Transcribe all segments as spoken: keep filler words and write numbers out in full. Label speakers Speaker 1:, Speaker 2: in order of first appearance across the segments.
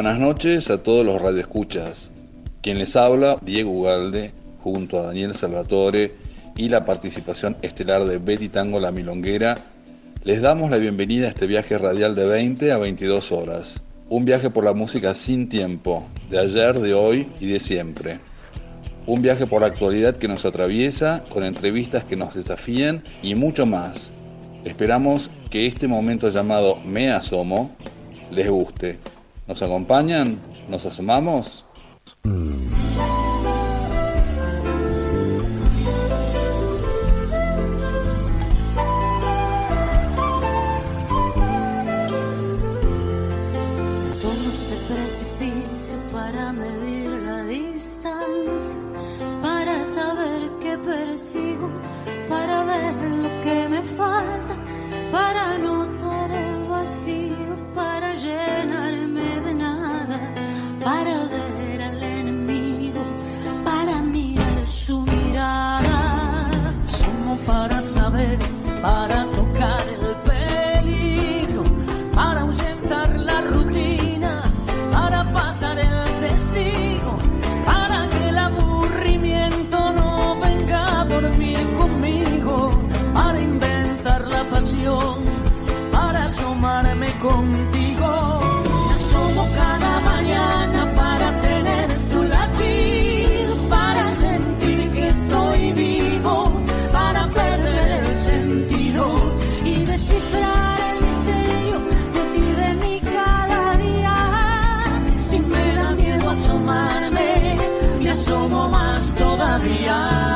Speaker 1: Buenas noches a todos los radioescuchas. Quien les habla, Diego Ugalde, junto a Daniel Salvatore y la participación estelar de Betty Tango La Milonguera, les damos la bienvenida a este viaje radial de veinte a veintidós horas. Un viaje por la música sin tiempo, de ayer, de hoy y de siempre. Un viaje por la actualidad que nos atraviesa, con entrevistas que nos desafían y mucho más. Esperamos que este momento llamado Me Asomo les guste. ¿Nos acompañan? ¿Nos asomamos?
Speaker 2: Somos de precipicio para medir la distancia, para saber qué persigo, para ver lo que me falta, para notar el vacío, para llenarme de nada, para ver al enemigo, para mirar su mirada.
Speaker 3: Somos para saber, para tocar el peligro, para ahuyentar la rutina, para pasar el testigo, para que el aburrimiento no venga a dormir conmigo, para inventar la pasión, para asomarme contigo. Me asomo cada mañana para tener tu latido, para sentir que estoy vivo, para perder el sentido y descifrar el misterio de ti, de mí cada día. Si me da miedo asomarme, me asomo más todavía.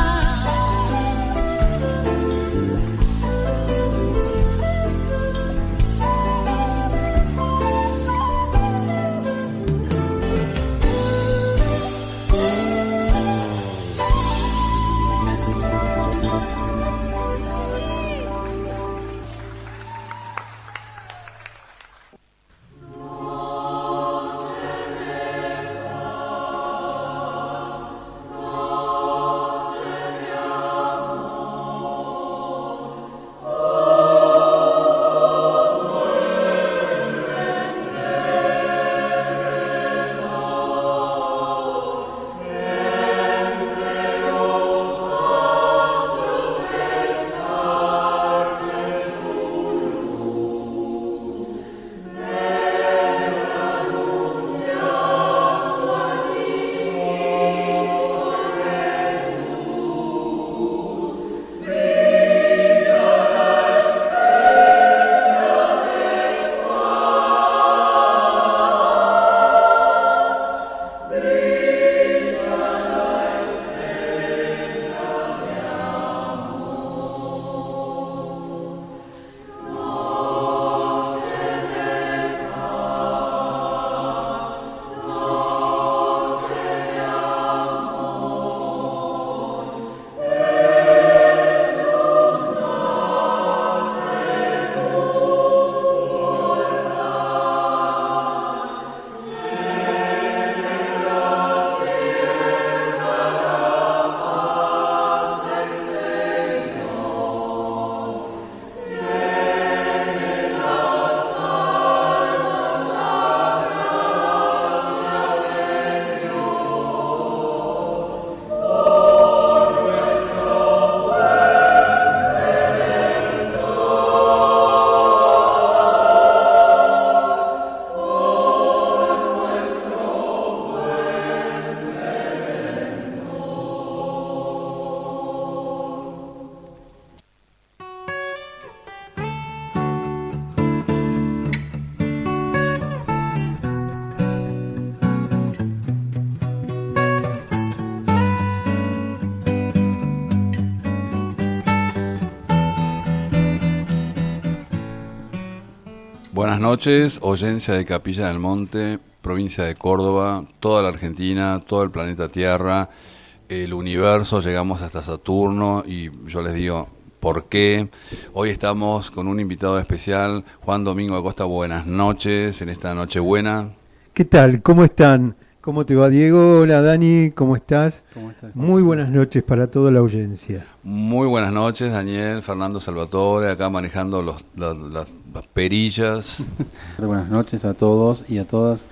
Speaker 1: Buenas noches, oyencia de Capilla del Monte, provincia de Córdoba, toda la Argentina, todo el planeta Tierra, el universo, llegamos hasta Saturno y yo les digo, ¿por qué? Hoy estamos con un invitado especial, Juan Domingo Acosta, buenas noches, en esta noche buena.
Speaker 4: ¿Qué tal? ¿Cómo están? ¿Cómo te va, Diego? Hola, Dani, ¿cómo estás?
Speaker 5: ¿Cómo estás?
Speaker 4: Muy buenas noches para toda la audiencia.
Speaker 1: Muy buenas noches, Daniel, Fernando Salvatore, acá manejando los, las, las, las perillas.
Speaker 5: Buenas noches a todos y a todas.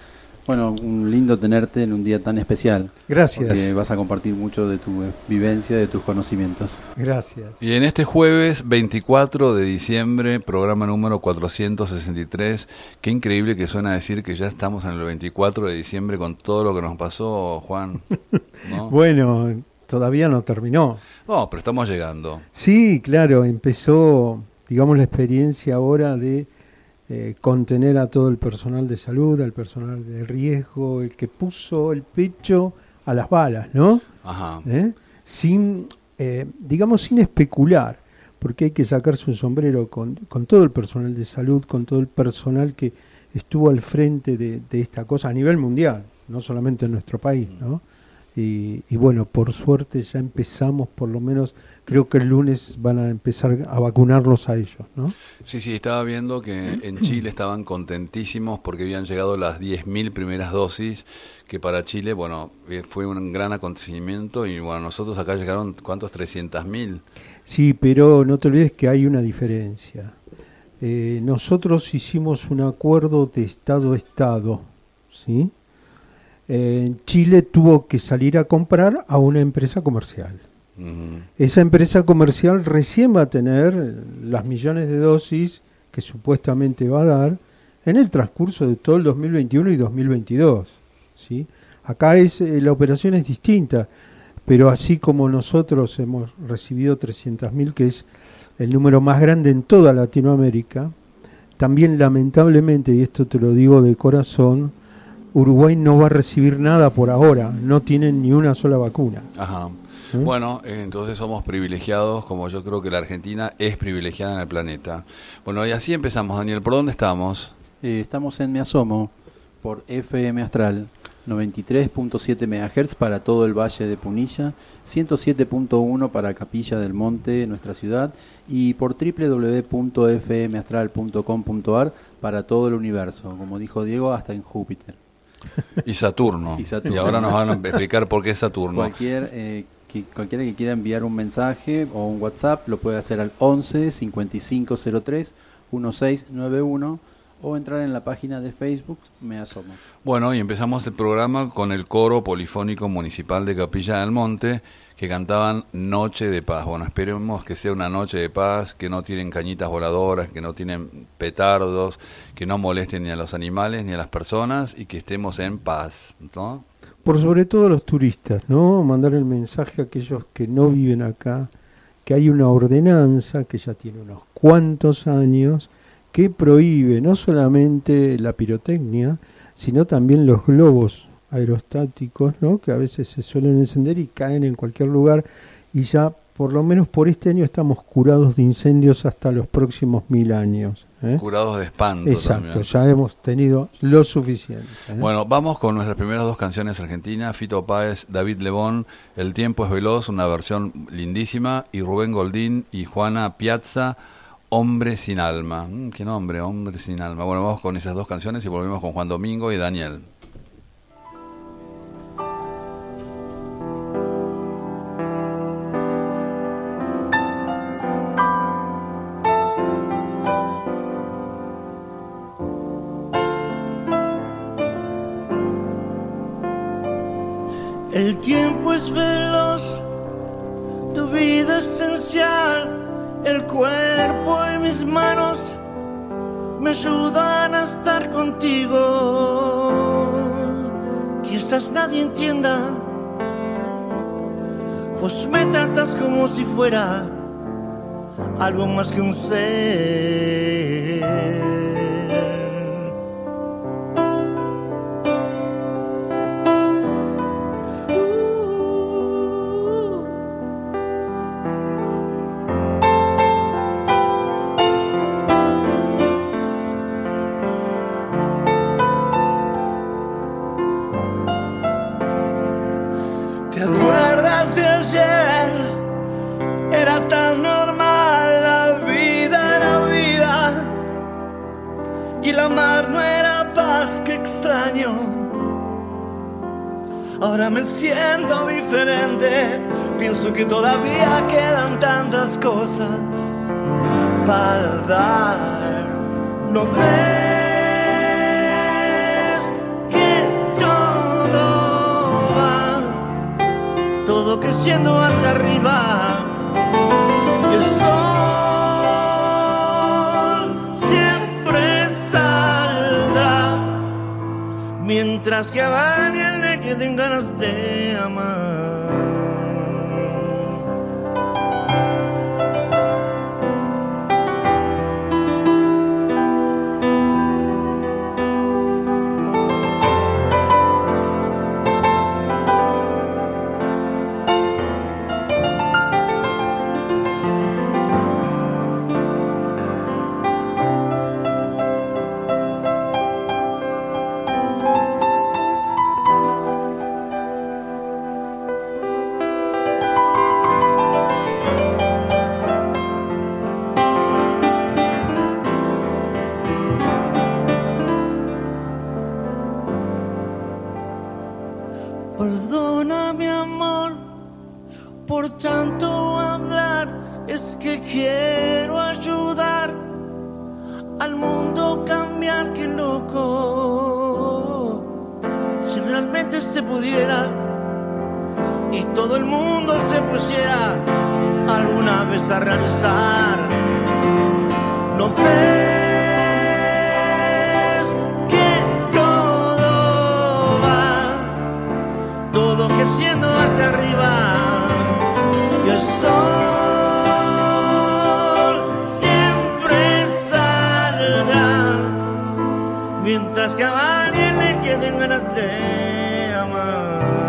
Speaker 5: Bueno, un lindo tenerte en un día tan especial.
Speaker 4: Gracias.
Speaker 5: Porque vas a compartir mucho de tu vivencia, de tus conocimientos.
Speaker 4: Gracias.
Speaker 1: Y en este jueves veinticuatro de diciembre, programa número cuatrocientos sesenta y tres, qué increíble que suena decir que ya estamos en el veinticuatro de diciembre con todo lo que nos pasó, Juan, ¿no?
Speaker 4: Bueno, todavía no terminó.
Speaker 1: No, pero estamos llegando.
Speaker 4: Sí, claro, empezó, digamos, la experiencia ahora de eh, contener a todo el personal de salud, al personal de riesgo, el que puso el pecho a las balas, ¿no?
Speaker 1: Ajá.
Speaker 4: ¿Eh? Sin, eh, digamos, sin especular, porque hay que sacarse un sombrero con, con todo el personal de salud, con todo el personal que estuvo al frente de, de esta cosa a nivel mundial, no solamente en nuestro país, ¿no? Y, y bueno, por suerte ya empezamos, por lo menos, creo que el lunes van a empezar a vacunarlos a ellos, ¿no?
Speaker 1: Sí, sí, estaba viendo que en Chile estaban contentísimos porque habían llegado las diez mil primeras dosis, que para Chile, bueno, fue un gran acontecimiento y bueno, nosotros acá llegaron, ¿cuántos? trescientos mil.
Speaker 4: Sí, pero no te olvides que hay una diferencia. Eh, nosotros hicimos un acuerdo de Estado a Estado, ¿sí? Eh, Chile tuvo que salir a comprar a una empresa comercial. Uh-huh. Esa empresa comercial recién va a tener las millones de dosis que supuestamente va a dar en el transcurso de todo el dos mil veintiuno y dos mil veintidós, ¿sí? Acá es, eh, la operación es distinta, pero así como nosotros hemos recibido trescientos mil, que es el número más grande en toda Latinoamérica, también lamentablemente, y esto te lo digo de corazón, Uruguay no va a recibir nada por ahora, no tienen ni una sola vacuna.
Speaker 1: Ajá.
Speaker 4: ¿Eh?
Speaker 1: Bueno, eh, entonces somos privilegiados, como yo creo que la Argentina es privilegiada en el planeta. Bueno, y así empezamos, Daniel. ¿Por dónde estamos?
Speaker 5: Eh, estamos en Me Asomo, por F M Astral, noventa y tres punto siete megahertz para todo el Valle de Punilla, ciento siete punto uno para Capilla del Monte, nuestra ciudad, y por doble u doble u doble u punto f m astral punto com punto a r para todo el universo, como dijo Diego, hasta en Júpiter.
Speaker 1: Y Saturno.
Speaker 5: y Saturno.
Speaker 1: Y ahora nos van a explicar por qué Saturno.
Speaker 5: Cualquier, eh, que, cualquiera que quiera enviar un mensaje o un WhatsApp lo puede hacer al once cincuenta y cinco cero tres dieciséis noventa y uno o entrar en la página de Facebook Me Asomo.
Speaker 1: Bueno, y empezamos el programa con el coro polifónico municipal de Capilla del Monte, que cantaban Noche de Paz. Bueno, esperemos que sea una noche de paz, que no tienen cañitas voladoras, que no tienen petardos, que no molesten ni a los animales ni a las personas y que estemos en paz, ¿no?
Speaker 4: Por sobre todo a los turistas, ¿no? Mandar el mensaje a aquellos que no viven acá, que hay una ordenanza que ya tiene unos cuantos años, que prohíbe no solamente la pirotecnia, sino también los globos aerostáticos, ¿no? Que a veces se suelen encender y caen en cualquier lugar, y ya por lo menos por este año estamos curados de incendios hasta los próximos mil años, ¿eh?
Speaker 1: Curados de espanto.
Speaker 4: Exacto,
Speaker 1: también.
Speaker 4: Ya hemos tenido lo suficiente, ¿eh?
Speaker 1: Bueno, vamos con nuestras primeras dos canciones argentinas. Fito Páez, David Lebón, El tiempo es veloz, una versión lindísima, y Rubén Goldín y Juana Piazza, Hombre sin alma. Mm, qué nombre, Hombre sin alma. Bueno, vamos con esas dos canciones y volvemos con Juan Domingo y Daniel.
Speaker 6: El tiempo es veloz, tu vida esencial. El cuerpo y mis manos me ayudan a estar contigo. Quizás nadie entienda, vos me tratas como si fuera algo más que un ser. ¿Te acuerdas de ayer? Era tan normal, la vida era vida y la mar no era paz, que extraño. Ahora me siento diferente, pienso que todavía quedan tantas cosas para dar. ¿No ves que siendo hacia arriba. Y el sol siempre saldrá, mientras que a varios le queden ganas de amar. Perdona mi amor por tanto hablar, es que quiero ayudar al mundo, cambiar, qué loco. Si realmente se pudiera y todo el mundo se pusiera alguna vez a realizar, ¿no ves? Que siendo hacia arriba, y el sol siempre saldrá, mientras que a alguien le queden ganas de amar.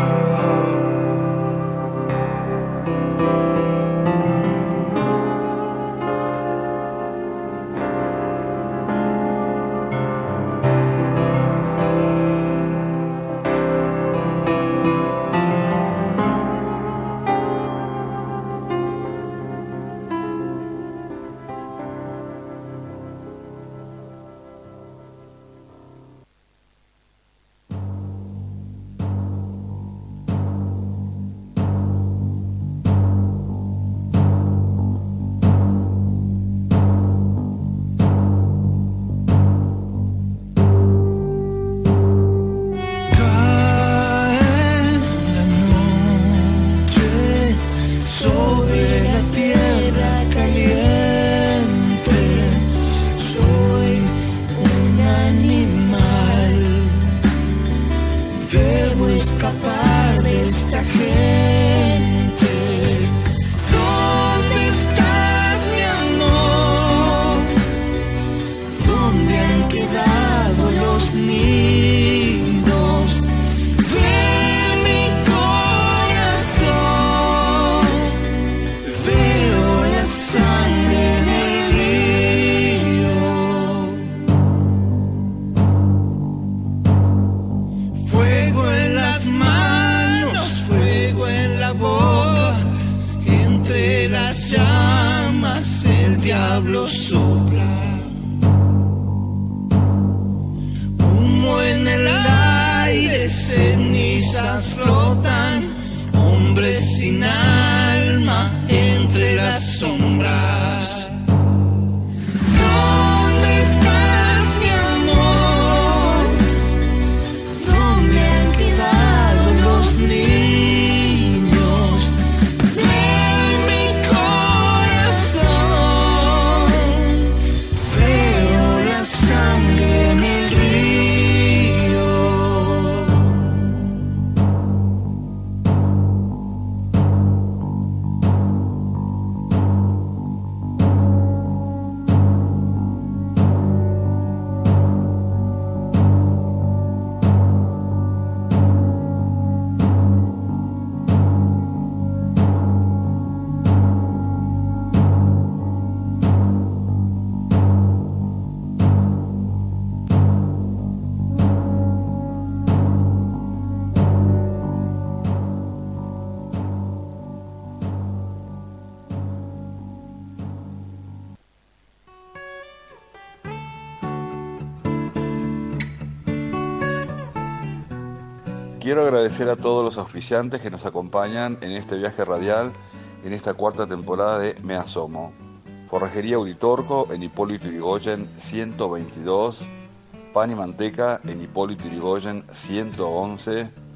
Speaker 1: Quiero agradecer a todos los auspiciantes que nos acompañan en este viaje radial, en esta cuarta temporada de Me Asomo. Forrajería Uritorco en Hipólito Yrigoyen ciento veintidós, Pan y Manteca en Hipólito Yrigoyen ciento once,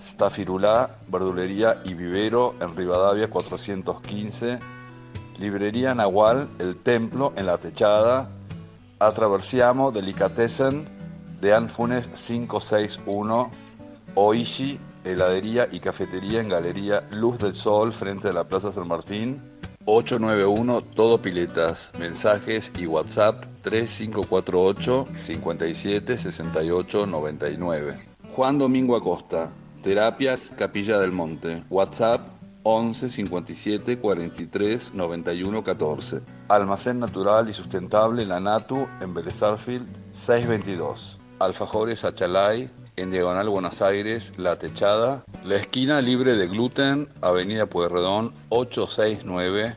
Speaker 1: Stafirulá, verdulería y vivero en Rivadavia cuatrocientos quince, librería Nahual, El Templo en La Techada, Atraversiamo, Delicatessen de Anfunes quinientos sesenta y uno, Oishi, heladería y cafetería en Galería Luz del Sol frente a la Plaza San Martín, ocho nueve uno Todo Piletas, mensajes y WhatsApp tres cinco cuatro ocho, cinco siete, seis ocho nueve nueve. Juan Domingo Acosta, Terapias Capilla del Monte, WhatsApp once cincuenta y siete cuarenta y tres noventa y uno catorce. Almacén Natural y Sustentable La Natu en Vélez Sarsfield seiscientos veintidós. Alfajores Achalay en Diagonal Buenos Aires, La Techada. La esquina libre de gluten, Avenida Pueyrredón ochocientos sesenta y nueve.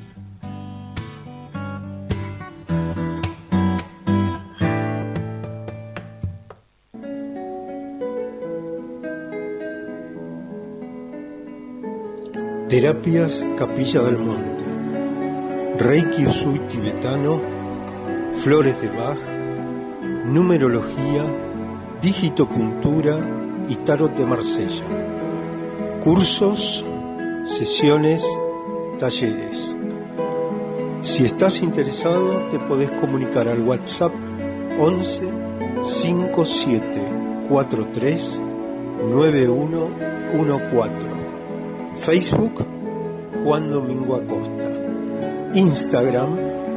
Speaker 4: Terapias Capilla del Monte, Reiki Usui tibetano, flores de Bach, numerología, digitopuntura y tarot de Marsella. Cursos, sesiones, talleres. Si estás interesado, te podés comunicar al WhatsApp once cincuenta y siete cuarenta y tres noventa y uno catorce. Facebook, Juan Domingo Acosta. Instagram,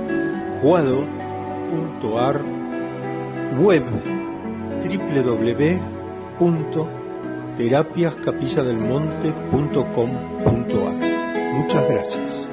Speaker 4: juado.ar. Web, doble u doble u doble u punto terapias capilla del monte punto com punto a r. Muchas gracias.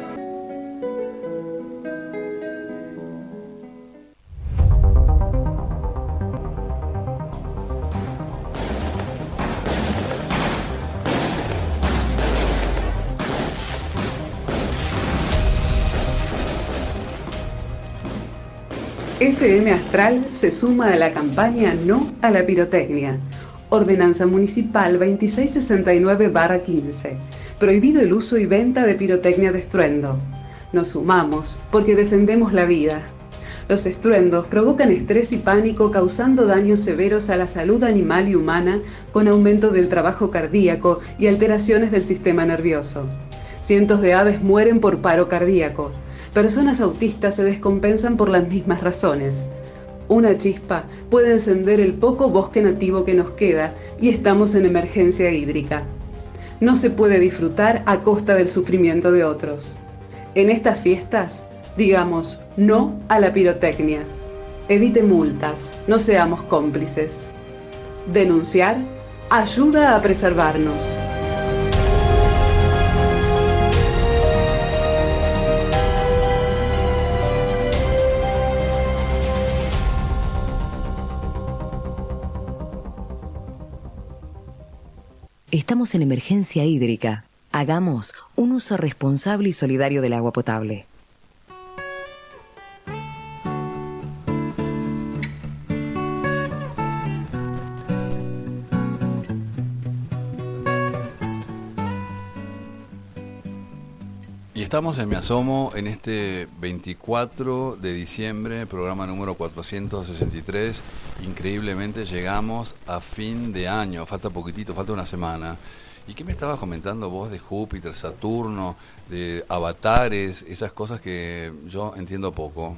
Speaker 7: F M Astral se suma a la campaña No a la Pirotecnia. Ordenanza Municipal veintiséis sesenta y nueve barra quince. Prohibido el uso y venta de pirotecnia de estruendo. Nos sumamos porque defendemos la vida. Los estruendos provocan estrés y pánico, causando daños severos a la salud animal y humana, con aumento del trabajo cardíaco y alteraciones del sistema nervioso. Cientos de aves mueren por paro cardíaco. Personas autistas se descompensan por las mismas razones. Una chispa puede encender el poco bosque nativo que nos queda y estamos en emergencia hídrica. No se puede disfrutar a costa del sufrimiento de otros. En estas fiestas, digamos no a la pirotecnia. Evite multas, no seamos cómplices. Denunciar ayuda a preservarnos.
Speaker 8: Estamos en emergencia hídrica. Hagamos un uso responsable y solidario del agua potable.
Speaker 1: Y estamos en Me Asomo en este veinticuatro de diciembre, programa número cuatrocientos sesenta y tres. Increíblemente llegamos a fin de año, falta poquitito, falta una semana. ¿Y qué me estabas comentando vos de Júpiter, Saturno, de avatares, esas cosas que yo entiendo poco?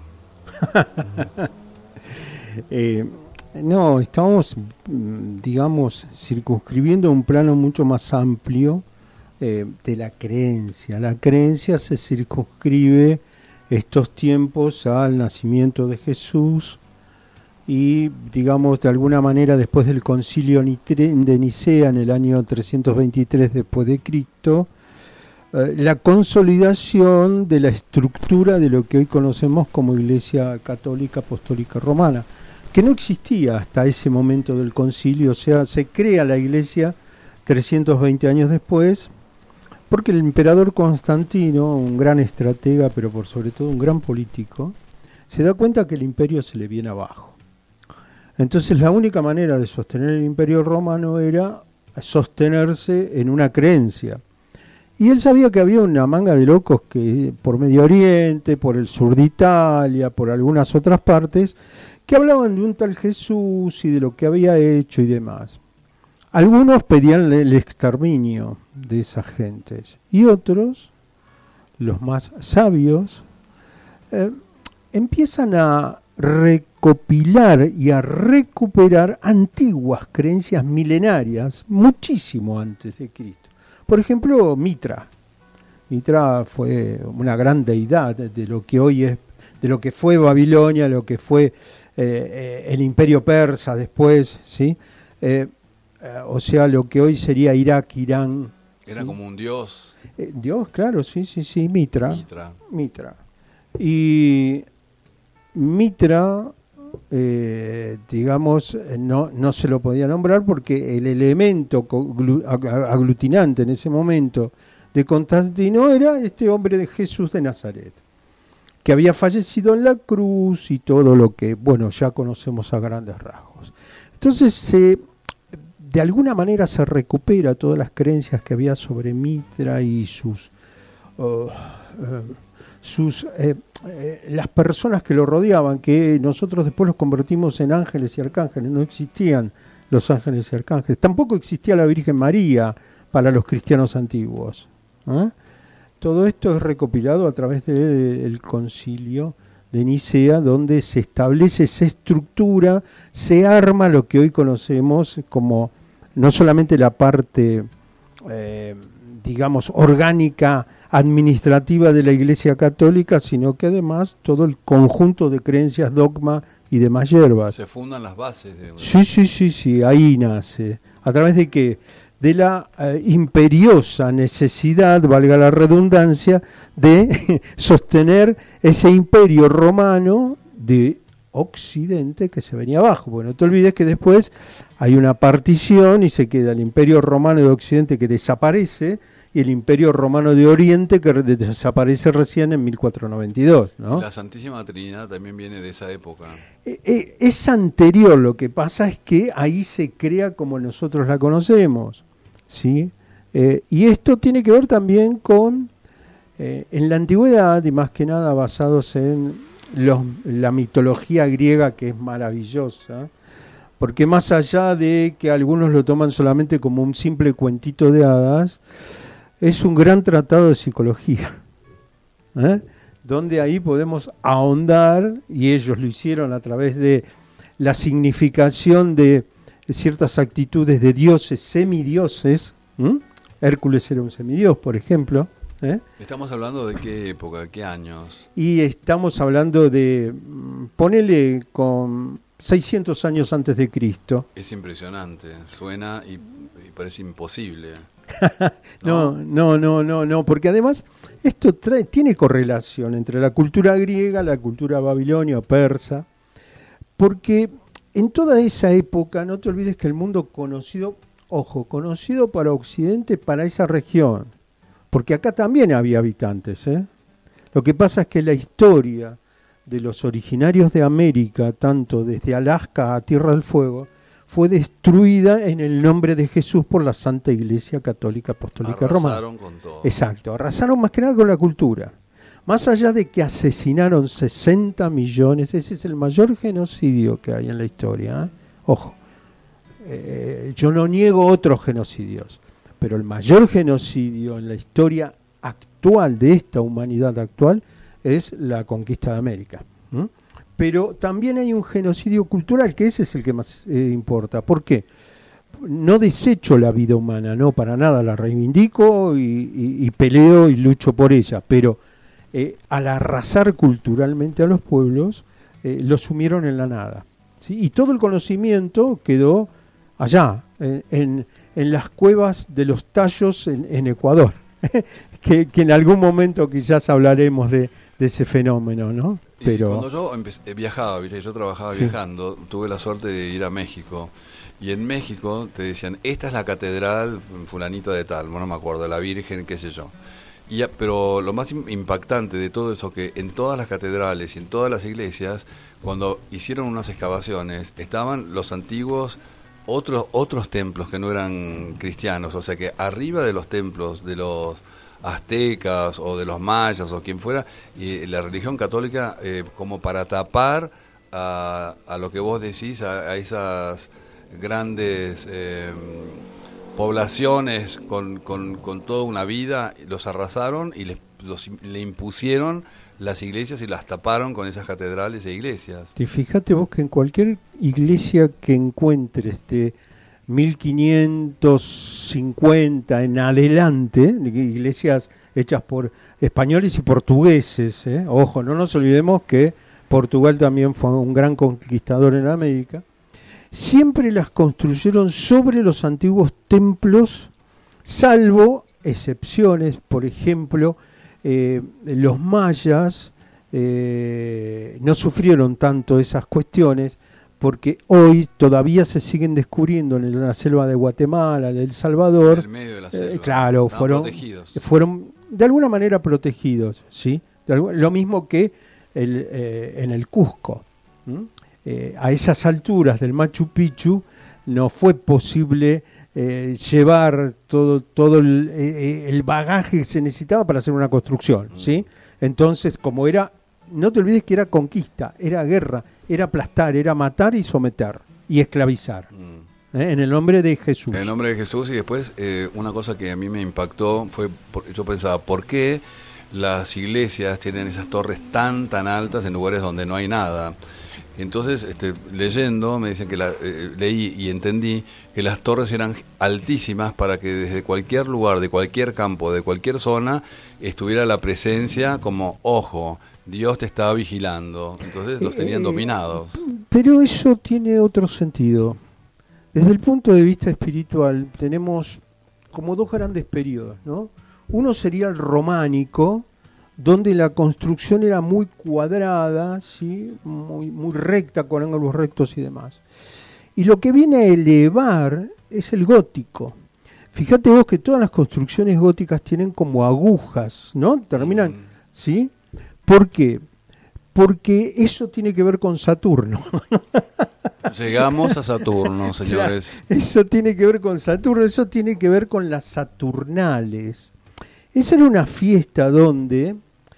Speaker 4: eh, no, estamos, digamos, circunscribiendo un plano mucho más amplio eh, de la creencia. La creencia se circunscribe estos tiempos al nacimiento de Jesús y, digamos, de alguna manera después del concilio de Nicea en el año trescientos veintitrés después de Cristo, eh, la consolidación de la estructura de lo que hoy conocemos como Iglesia Católica Apostólica Romana, que no existía hasta ese momento del concilio. O sea, se crea la Iglesia trescientos veinte años después, porque el emperador Constantino, un gran estratega, pero por sobre todo un gran político, se da cuenta que el imperio se le viene abajo. Entonces la única manera de sostener el imperio romano era sostenerse en una creencia. Y él sabía que había una manga de locos que por Medio Oriente, por el sur de Italia, por algunas otras partes, que hablaban de un tal Jesús y de lo que había hecho y demás. algunos pedían el exterminio de esas gentes y otros, los más sabios, eh, empiezan a recopilar y a recuperar antiguas creencias milenarias, muchísimo antes de Cristo. Por ejemplo, Mitra. Mitra fue una gran deidad de lo que hoy es, de lo que fue Babilonia, lo que fue eh, eh, el Imperio Persa después, ¿sí? Eh, eh, o sea, lo que hoy sería Irak, Irán.
Speaker 1: Era
Speaker 4: ¿sí?
Speaker 1: como un dios.
Speaker 4: Eh, Dios, claro, sí, sí, sí, Mitra.
Speaker 1: Mitra.
Speaker 4: Mitra. Y Mitra, eh, digamos, no, no se lo podía nombrar porque el elemento aglutinante en ese momento de Constantino era este hombre de Jesús de Nazaret, que había fallecido en la cruz y todo lo que, bueno, ya conocemos a grandes rasgos. Entonces, se, de alguna manera se recupera todas las creencias que había sobre Mitra y sus... Uh, uh, sus eh, eh, las personas que lo rodeaban, que nosotros después los convertimos en ángeles y arcángeles. No existían los ángeles y arcángeles, tampoco existía la Virgen María para los cristianos antiguos, ¿eh? Todo esto es recopilado a través del concilio de Nicea, donde se establece, se estructura, se arma lo que hoy conocemos como no solamente la parte eh, digamos orgánica administrativa de la Iglesia Católica, sino que además todo el conjunto de creencias, dogma y demás hierbas.
Speaker 1: Se fundan las bases de...
Speaker 4: Sí, sí, sí, sí, ahí nace. ¿A través de qué? De la eh, imperiosa necesidad, valga la redundancia, de sostener ese imperio romano de Occidente que se venía abajo. Bueno, no te olvides que después hay una partición y se queda el imperio romano de Occidente que desaparece y el Imperio Romano de Oriente, que desaparece recién en mil cuatrocientos noventa y dos, ¿no?
Speaker 1: La Santísima Trinidad también viene de esa época.
Speaker 4: Eh, eh, es anterior, lo que pasa es que ahí se crea como nosotros la conocemos, ¿sí? Eh, y esto tiene que ver también con, eh, en la antigüedad, y más que nada basados en los, la mitología griega, que es maravillosa, porque más allá de que algunos lo toman solamente como un simple cuentito de hadas, es un gran tratado de psicología, ¿eh? Donde ahí podemos ahondar, y ellos lo hicieron a través de la significación de ciertas actitudes de dioses, semidioses. ¿Mm? Hércules era un semidios, por ejemplo. ¿eh?
Speaker 1: ¿Estamos hablando de qué época, qué años?
Speaker 4: Y estamos hablando de, ponele con seiscientos años antes de Cristo.
Speaker 1: Es impresionante, suena y, y parece imposible.
Speaker 4: no, no, no, no, no, porque además esto trae, tiene correlación entre la cultura griega, la cultura babilonia o persa, porque en toda esa época, no te olvides que el mundo conocido, ojo, conocido para Occidente, para esa región, porque acá también había habitantes, ¿eh? Lo que pasa es que la historia de los originarios de América, tanto desde Alaska a Tierra del Fuego, fue destruida en el nombre de Jesús por la Santa Iglesia Católica Apostólica Romana.
Speaker 1: Arrasaron con todo.
Speaker 4: Exacto, arrasaron más que nada con la cultura. Más allá de que asesinaron sesenta millones, ese es el mayor genocidio que hay en la historia, ¿eh? Ojo, eh, yo no niego otros genocidios, pero el mayor genocidio en la historia actual de esta humanidad actual es la conquista de América. ¿Mm? Pero también hay un genocidio cultural, que ese es el que más eh, importa. ¿Por qué? No desecho la vida humana, no, para nada, la reivindico y, y, y peleo y lucho por ella, pero eh, al arrasar culturalmente a los pueblos, eh, los sumieron en la nada, ¿sí? Y todo el conocimiento quedó allá, en, en, en las cuevas de los tallos en, en Ecuador, que, que en algún momento quizás hablaremos de, de ese fenómeno, ¿no? Pero
Speaker 1: cuando yo empecé, viajaba, ¿viste? Yo trabajaba sí. viajando, tuve la suerte de ir a México, y en México te decían, esta es la catedral fulanito de tal, no me acuerdo, de la Virgen, qué sé yo. Y ya, pero lo más impactante de todo eso, que en todas las catedrales y en todas las iglesias, cuando hicieron unas excavaciones, estaban los antiguos, otros, otros templos que no eran cristianos, o sea que arriba de los templos de los aztecas o de los mayas o quien fuera, y la religión católica, eh, como para tapar a, a lo que vos decís, a, a esas grandes eh, poblaciones con, con, con toda una vida, los arrasaron y les, los, le impusieron las iglesias y las taparon con esas catedrales e iglesias.
Speaker 4: Y fíjate vos que en cualquier iglesia que encuentres de mil quinientos cincuenta en adelante, iglesias hechas por españoles y portugueses, ¿eh? Ojo, no nos olvidemos que Portugal también fue un gran conquistador en América, siempre las construyeron sobre los antiguos templos, salvo excepciones, por ejemplo, Eh, los mayas eh, no sufrieron tanto esas cuestiones porque hoy todavía se siguen descubriendo en la selva de Guatemala, de El Salvador.
Speaker 1: En el medio de la selva.
Speaker 4: Eh, claro, fueron
Speaker 1: protegidos.
Speaker 4: fueron de alguna manera protegidos, ¿sí? De algo, lo mismo que el, eh, en el Cusco. Eh, a esas alturas del Machu Picchu no fue posible Eh, llevar todo todo el, eh, el bagaje que se necesitaba para hacer una construcción, mm. ¿sí? Entonces, como era, no te olvides que era conquista, era guerra, era aplastar, era matar y someter y esclavizar, mm. ¿eh? En el nombre de Jesús.
Speaker 1: En el nombre de Jesús. Y después eh, una cosa que a mí me impactó fue, por, yo pensaba, ¿por qué las iglesias tienen esas torres tan tan altas en lugares donde no hay nada? Entonces, este, leyendo, me dicen que la, eh, leí y entendí que las torres eran altísimas para que desde cualquier lugar, de cualquier campo, de cualquier zona, estuviera la presencia como, ojo, Dios te estaba vigilando. Entonces los tenían eh, dominados.
Speaker 4: Pero eso tiene otro sentido. Desde el punto de vista espiritual tenemos como dos grandes periodos, ¿no? Uno sería el románico, donde la construcción era muy cuadrada, ¿sí? muy, muy recta, con ángulos rectos y demás. Y lo que viene a elevar es el gótico. Fíjate vos que todas las construcciones góticas tienen como agujas, ¿no? Terminan, mm. ¿sí? ¿Por qué? Porque eso tiene que ver con Saturno.
Speaker 1: Llegamos a Saturno, señores.
Speaker 4: Claro, eso tiene que ver con Saturno, eso tiene que ver con las Saturnales. Esa era una fiesta donde...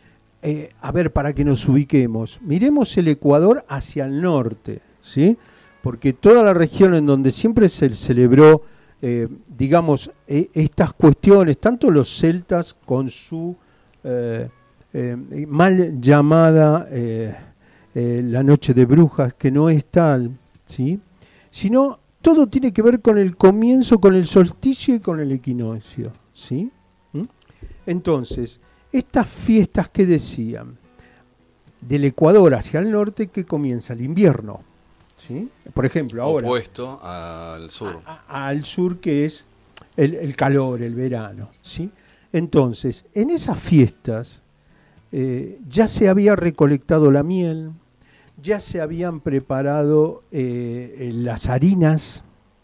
Speaker 4: Eh, a ver, para que nos ubiquemos, miremos el Ecuador hacia el norte, ¿sí? Porque toda la región en donde siempre se celebró, eh, digamos, eh, estas cuestiones, tanto los celtas con su eh, eh, mal llamada eh, eh, la noche de brujas, que no es tal, ¿sí? Sino todo tiene que ver con el comienzo, con el solsticio y con el equinoccio, ¿sí? ¿Mm? Entonces, estas fiestas que decían, del Ecuador hacia el norte, que comienza el invierno, ¿sí? Por ejemplo, ahora...
Speaker 1: Opuesto al sur.
Speaker 4: A, a, al sur, que es el, el calor, el verano, ¿sí? Entonces, en esas fiestas eh, ya se había recolectado la miel, ya se habían preparado eh, las harinas,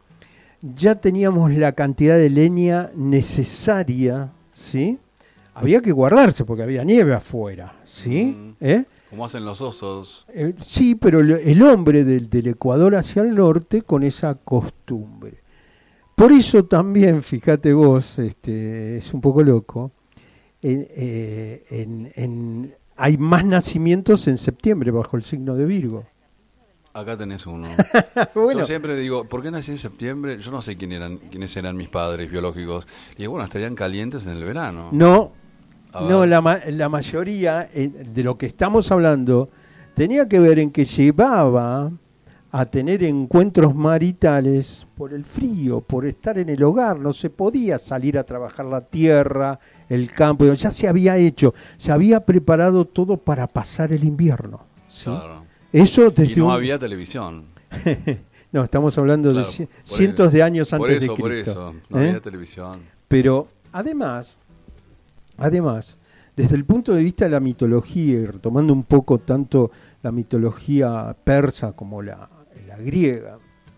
Speaker 4: ya teníamos la cantidad de leña necesaria, ¿sí? Había que guardarse porque había nieve afuera, ¿sí? Mm, ¿Eh?
Speaker 1: Como hacen los osos.
Speaker 4: Eh, sí, pero el, el hombre del, del Ecuador hacia el norte con esa costumbre. Por eso también, fíjate vos, este, es un poco loco, en, eh, en, en, hay más nacimientos en septiembre bajo el signo de Virgo.
Speaker 1: Acá tenés uno.
Speaker 4: Bueno.
Speaker 1: Yo siempre digo, ¿por qué nací en septiembre? Yo no sé quién eran, quiénes eran mis padres biológicos. Y bueno, estarían calientes en el verano.
Speaker 4: No, no, la, la mayoría eh, de lo que estamos hablando tenía que ver en que llevaba a tener encuentros maritales por el frío, por estar en el hogar. No se podía salir a trabajar la tierra, el campo. Ya se había hecho, se había preparado todo para pasar el invierno, ¿sí? Claro. Eso desde
Speaker 1: y no
Speaker 4: un...
Speaker 1: había televisión.
Speaker 4: No, estamos hablando claro, de cientos eso, de años antes
Speaker 1: eso,
Speaker 4: de Cristo.
Speaker 1: Por eso, no
Speaker 4: ¿Eh?
Speaker 1: había televisión.
Speaker 4: Pero además, además, desde el punto de vista de la mitología, y retomando un poco tanto la mitología persa como la, la griega,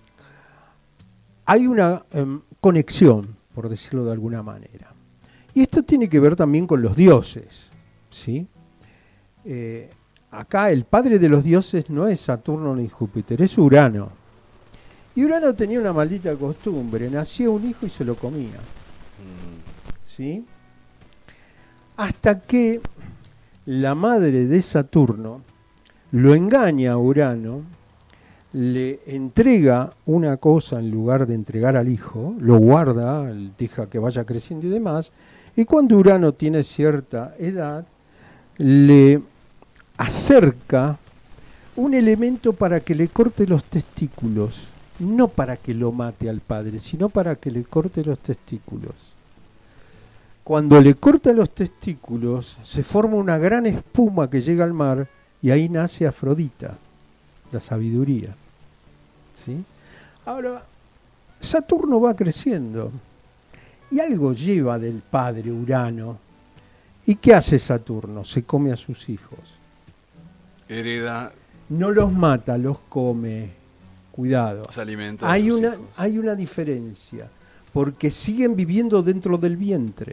Speaker 4: hay una um, conexión, por decirlo de alguna manera. Y esto tiene que ver también con los dioses, ¿sí? Eh, Acá el padre de los dioses no es Saturno ni Júpiter, es Urano. Y Urano tenía una maldita costumbre, nacía un hijo y se lo comía. ¿Sí? Hasta que la madre de Saturno lo engaña a Urano, le entrega una cosa en lugar de entregar al hijo, lo guarda, deja que vaya creciendo y demás, y cuando Urano tiene cierta edad, le acerca un elemento para que le corte los testículos, no para que lo mate al padre, sino para que le corte los testículos. Cuando le corta los testículos, se forma una gran espuma que llega al mar, y ahí nace Afrodita, la sabiduría. ¿Sí? Ahora, Saturno va creciendo, y algo lleva del padre Urano. ¿Y qué hace Saturno? Se come a sus hijos.
Speaker 1: Hereda.
Speaker 4: No los mata, los come. Cuidado.
Speaker 1: Se alimenta.
Speaker 4: Hay
Speaker 1: de sus
Speaker 4: una,
Speaker 1: hijos.
Speaker 4: hay una diferencia, porque siguen viviendo dentro del vientre,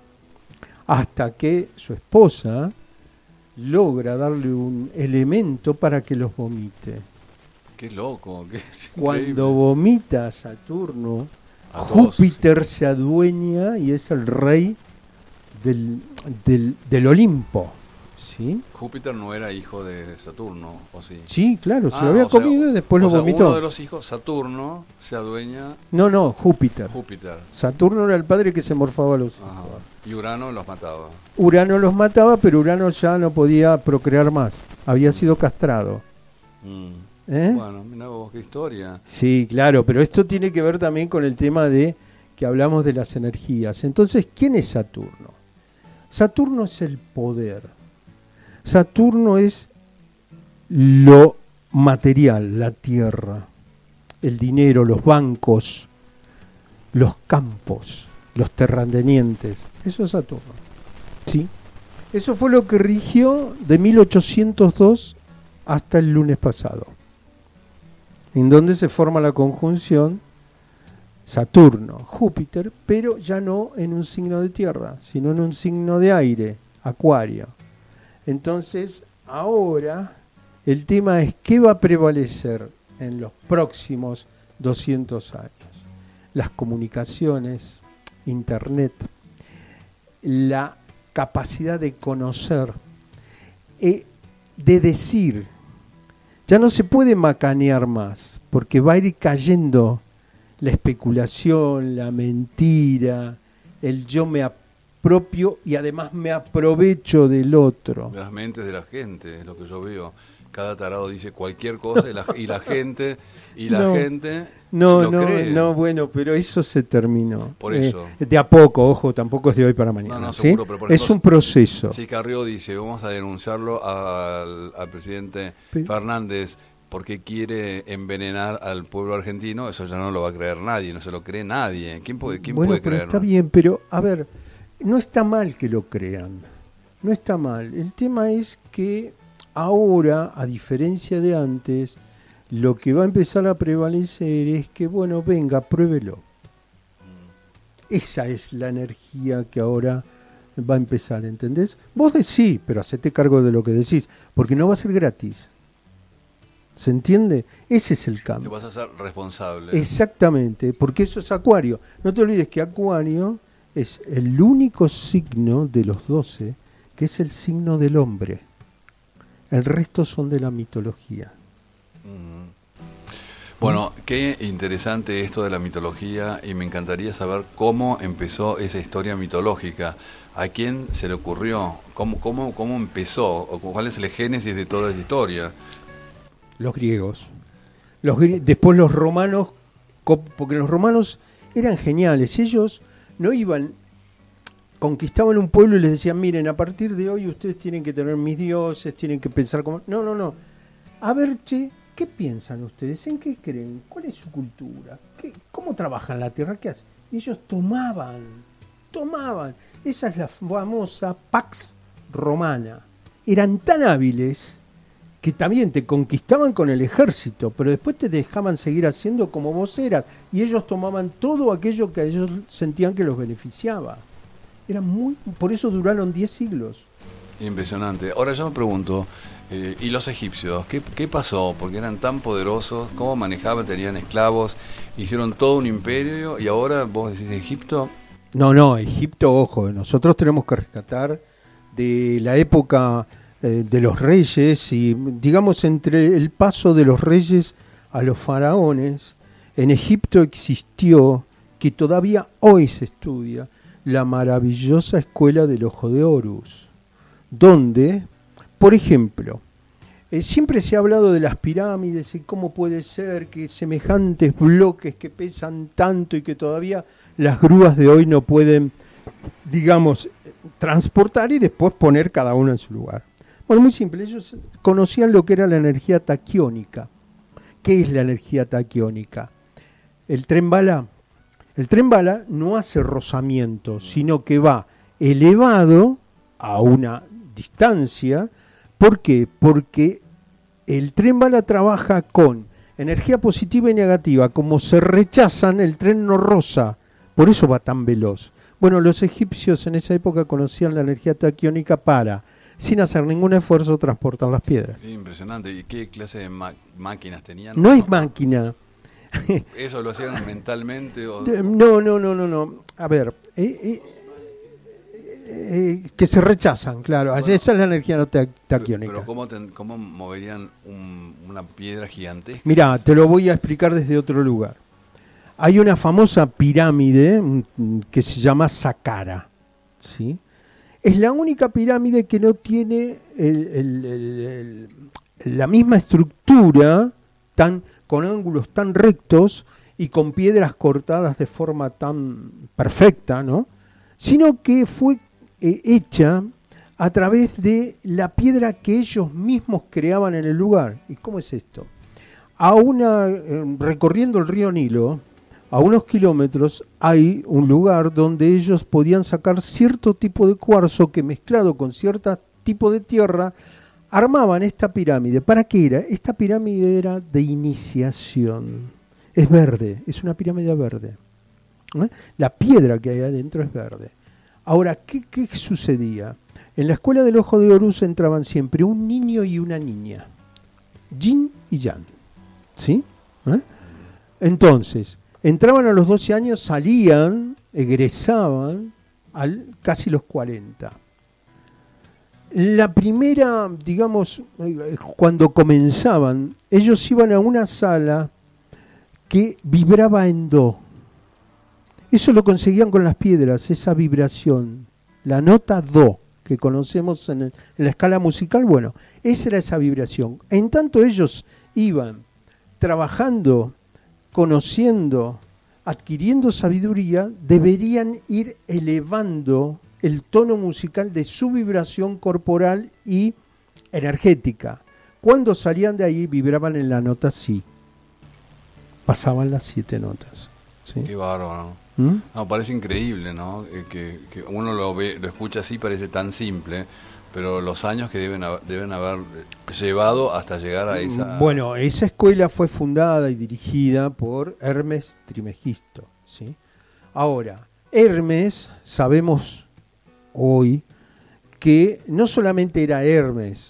Speaker 4: hasta que su esposa logra darle un elemento para que los vomite.
Speaker 1: Qué loco. Qué es
Speaker 4: Cuando
Speaker 1: increíble.
Speaker 4: vomita Saturno,
Speaker 1: A todos.
Speaker 4: Júpiter se adueña y es el rey del, del, del Olimpo. ¿Sí?
Speaker 1: Júpiter no era hijo de Saturno, ¿o sí?
Speaker 4: Sí, claro, se
Speaker 1: Ah,
Speaker 4: lo había
Speaker 1: o sea,
Speaker 4: comido y después
Speaker 1: o
Speaker 4: lo
Speaker 1: sea,
Speaker 4: vomitó.
Speaker 1: Uno de los hijos, Saturno, se adueña
Speaker 4: No, no, Júpiter.
Speaker 1: Júpiter.
Speaker 4: Saturno era el padre que se morfaba a los hijos.
Speaker 1: Ajá. Y Urano los mataba.
Speaker 4: Urano los mataba, pero Urano ya no podía procrear más. Había sido castrado.
Speaker 1: Mm.
Speaker 4: ¿Eh?
Speaker 1: Bueno, mirá vos, qué historia.
Speaker 4: Sí, claro, pero esto tiene que ver también con el tema de que hablamos de las energías. Entonces, ¿quién es Saturno? Saturno es el poder. Saturno es lo material, la tierra, el dinero, los bancos, los campos, los terratenientes. Eso es Saturno. ¿Sí? Eso fue lo que rigió de mil ochocientos dos hasta el lunes pasado, en donde se forma la conjunción Saturno-Júpiter, pero ya no en un signo de tierra, sino en un signo de aire, Acuario. Entonces, ahora el tema es qué va a prevalecer en los próximos doscientos años. Las comunicaciones, Internet, la capacidad de conocer, eh, de decir. Ya no se puede macanear más, porque va a ir cayendo la especulación, la mentira, el yo me apropio y además me aprovecho del otro.
Speaker 1: De las mentes de la gente, es lo que yo veo. Cada tarado dice cualquier cosa y la, y la gente, y la
Speaker 4: No,
Speaker 1: gente
Speaker 4: No,
Speaker 1: lo
Speaker 4: no,
Speaker 1: cree.
Speaker 4: no, bueno, pero eso se terminó.
Speaker 1: Por eso.
Speaker 4: Eh, de a poco, ojo, tampoco es de hoy para mañana.
Speaker 1: No, no,
Speaker 4: ¿sí?
Speaker 1: seguro, pero por
Speaker 4: Es
Speaker 1: ejemplo,
Speaker 4: un proceso.
Speaker 1: Sí, Carrió dice, vamos a denunciarlo al, al presidente
Speaker 4: Pe-
Speaker 1: Fernández porque quiere envenenar al pueblo argentino. Eso ya no lo va a creer nadie, no se lo cree nadie. ¿Quién puede, quién
Speaker 4: Bueno,
Speaker 1: puede
Speaker 4: pero
Speaker 1: creerlo?
Speaker 4: está bien, pero a ver, no está mal que lo crean. No está mal. El tema es que ahora, a diferencia de antes, lo que va a empezar a prevalecer es que, bueno, venga, pruébelo. Esa es la energía que ahora va a empezar, ¿entendés? Vos decís, pero hacete cargo de lo que decís, porque no va a ser gratis. ¿Se entiende? Ese es el
Speaker 1: Te
Speaker 4: cambio.
Speaker 1: vas a ser responsable.
Speaker 4: Exactamente, porque eso es Acuario. No te olvides que Acuario es el único signo de los doce que es el signo del hombre. El resto son de la mitología.
Speaker 1: Mm. Bueno, qué interesante esto de la mitología y me encantaría saber cómo empezó esa historia mitológica. ¿A quién se le ocurrió? ¿Cómo, cómo, cómo empezó? ¿O cuál es el génesis de toda esa historia?
Speaker 4: Los griegos. Los grie- después los romanos, co- porque los romanos eran geniales. Ellos no iban, conquistaban un pueblo y les decían, miren, a partir de hoy ustedes tienen que tener mis dioses, tienen que pensar como... No, no, no. A ver, che, ¿qué piensan ustedes? ¿En qué creen? ¿Cuál es su cultura? ¿Qué, ¿Cómo trabajan la tierra? ¿Qué hacen? Y ellos tomaban, tomaban. Esa es la famosa Pax Romana. Eran tan hábiles que también te conquistaban con el ejército, pero después te dejaban seguir haciendo como vos eras. Y ellos tomaban todo aquello que ellos sentían que los beneficiaba. Era muy, por eso duraron diez siglos.
Speaker 1: Impresionante. Ahora yo me pregunto, eh, ¿y los egipcios? ¿Qué, ¿Qué pasó? Porque eran tan poderosos, ¿cómo manejaban? Tenían esclavos, hicieron todo un imperio y ahora vos decís Egipto.
Speaker 4: No, no, Egipto, ojo, nosotros tenemos que rescatar de la época eh, de los reyes y digamos entre el paso de los reyes a los faraones, en Egipto existió, que todavía hoy se estudia, la maravillosa escuela del ojo de Horus, donde, por ejemplo, eh, siempre se ha hablado de las pirámides y cómo puede ser que semejantes bloques que pesan tanto y que todavía las grúas de hoy no pueden, digamos, transportar y después poner cada uno en su lugar. Bueno, muy simple, ellos conocían lo que era la energía taquiónica. ¿Qué es la energía taquiónica? El tren bala, el tren bala no hace rozamiento, sino que va elevado a una distancia. ¿Por qué? Porque el tren bala trabaja con energía positiva y negativa. Como se rechazan, el tren no roza, por eso va tan veloz. Bueno, los egipcios en esa época conocían la energía taquiónica para, sin hacer ningún esfuerzo, transportar las piedras.
Speaker 1: Sí, impresionante. ¿Y qué clase de ma- máquinas tenían?
Speaker 4: No es máquina.
Speaker 1: ¿Eso lo hacían mentalmente? O...
Speaker 4: No, no, no, no, no. A ver, eh, eh, eh, que se rechazan, claro. Bueno, esa es la energía no ta- taquiónica.
Speaker 1: Pero ¿cómo, ten, cómo moverían un, una piedra gigantesca?
Speaker 4: Mirá, te lo voy a explicar desde otro lugar. Hay una famosa pirámide que se llama Saqqara, ¿sí? Es la única pirámide que no tiene el, el, el, el, la misma estructura, tan, con ángulos tan rectos y con piedras cortadas de forma tan perfecta, ¿no? Sino que fue eh, hecha a través de la piedra que ellos mismos creaban en el lugar. ¿Y cómo es esto? A una, eh, recorriendo el río Nilo, a unos kilómetros hay un lugar donde ellos podían sacar cierto tipo de cuarzo que mezclado con cierto tipo de tierra armaban esta pirámide. ¿Para qué era? Esta pirámide era de iniciación. Es verde, es una pirámide verde. ¿Eh? La piedra que hay adentro es verde. Ahora, ¿qué, qué sucedía? En la escuela del ojo de Horus entraban siempre un niño y una niña. Yin y Yang. ¿Sí? ¿Eh? Entonces, entraban a los doce años, salían, egresaban al casi los cuarenta. La primera, digamos, cuando comenzaban, ellos iban a una sala que vibraba en do. Eso lo conseguían con las piedras, esa vibración, la nota do que conocemos en, el, en la escala musical. Bueno, esa era esa vibración. En tanto ellos iban trabajando, conociendo, adquiriendo sabiduría, deberían ir elevando el tono musical de su vibración corporal y energética. Cuando salían de ahí vibraban en la nota si. Pasaban las siete notas. ¿Sí?
Speaker 1: Qué bárbaro.
Speaker 4: ¿Mm?
Speaker 1: No, parece increíble, ¿no? Eh, que, que uno lo ve, lo escucha así, parece tan simple, pero los años que deben haber, deben haber llevado hasta llegar a esa...
Speaker 4: Bueno, esa escuela fue fundada y dirigida por Hermes Trismegisto, ¿sí? Ahora, Hermes, sabemos hoy que no solamente era Hermes,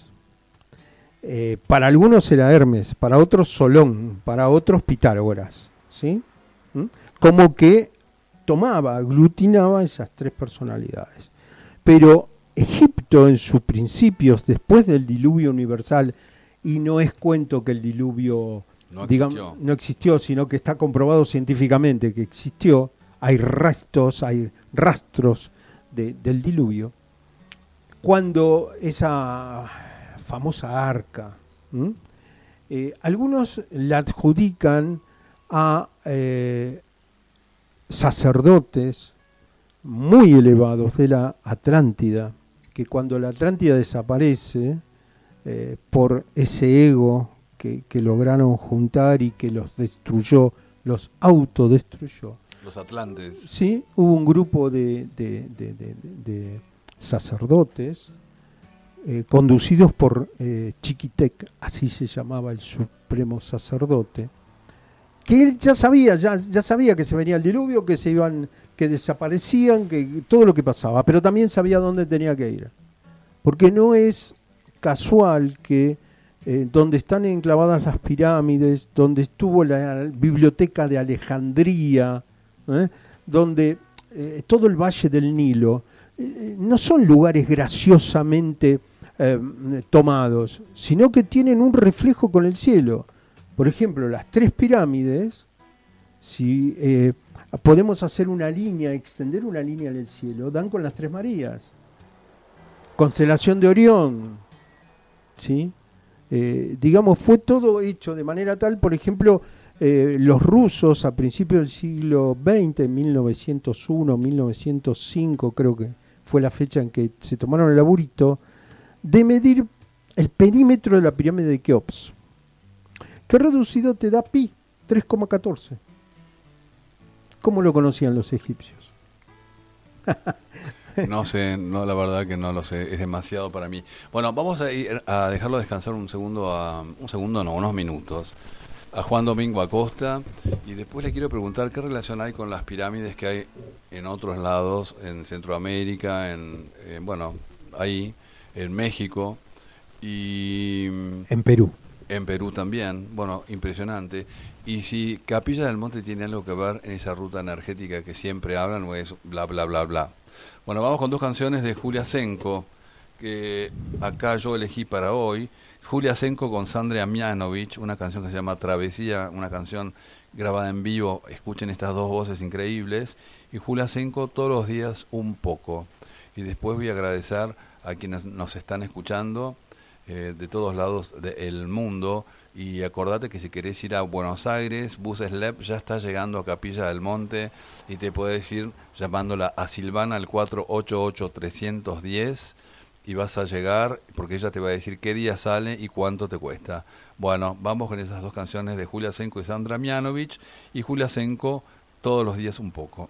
Speaker 4: eh, para algunos era Hermes, para otros Solón, para otros Pitágoras, ¿sí? ¿Mm? Como que tomaba, aglutinaba esas tres personalidades. Pero Egipto en sus principios, después del diluvio universal, y no es cuento que el diluvio
Speaker 1: no
Speaker 4: digamos,
Speaker 1: existió.
Speaker 4: no existió, sino que está comprobado científicamente que existió, hay restos, hay rastros de, del diluvio. Cuando esa famosa arca, eh, algunos la adjudican a eh, sacerdotes muy elevados de la Atlántida, que cuando la Atlántida desaparece eh, por ese ego que, que lograron juntar y que los destruyó, los autodestruyó.
Speaker 1: Los atlantes.
Speaker 4: Sí, hubo un grupo de, de, de, de, de sacerdotes eh, conducidos por eh, Chiquitec, así se llamaba el supremo sacerdote, que él ya sabía, ya, ya sabía que se venía el diluvio, que se iban, que desaparecían, que todo lo que pasaba, pero también sabía dónde tenía que ir. Porque no es casual que eh, donde están enclavadas las pirámides, donde estuvo la biblioteca de Alejandría, ¿eh? donde eh, todo el valle del Nilo, eh, no son lugares graciosamente eh, tomados, sino que tienen un reflejo con el cielo. Por ejemplo, las tres pirámides, si eh, podemos hacer una línea, extender una línea en el cielo, dan con las tres Marías. Constelación de Orión, ¿sí? Eh, digamos, fue todo hecho de manera tal, por ejemplo, eh, los rusos a principios del siglo veinte, mil novecientos uno, mil novecientos cinco, creo que fue la fecha en que se tomaron el laburito, de medir el perímetro de la pirámide de Keops, que reducido te da pi, tres coma catorce. ¿Cómo lo conocían los egipcios?
Speaker 9: No sé, no, la verdad que no lo sé, es demasiado para mí. Bueno, vamos a ir a dejarlo descansar un segundo, a, un segundo no, unos minutos, a Juan Domingo Acosta, y después le quiero preguntar qué relación hay con las pirámides que hay en otros lados, en Centroamérica, en, en bueno, ahí, en México, y...
Speaker 4: En Perú.
Speaker 9: En Perú también, bueno, impresionante. Y si Capilla del Monte tiene algo que ver en esa ruta energética que siempre hablan, o es bla, bla, bla, bla. Bueno, vamos con dos canciones de Julia Senko, que acá yo elegí para hoy. Julia Senko con Sandra Mianovich, una canción que se llama Travesía, una canción grabada en vivo. Escuchen estas dos voces increíbles. Y Julia Senko todos los días un poco. Y después voy a agradecer a quienes nos están escuchando eh, de todos lados del mundo. Y acordate que si querés ir a Buenos Aires, Bus Slep ya está llegando a Capilla del Monte y te puedes ir llamándola a Silvana al cuatro ocho ocho, tres uno cero y vas a llegar porque ella te va a decir qué día sale y cuánto te cuesta. Bueno, vamos con esas dos canciones de Julia Senko y Sandra Mianovich, y Julia Senko todos los días un poco.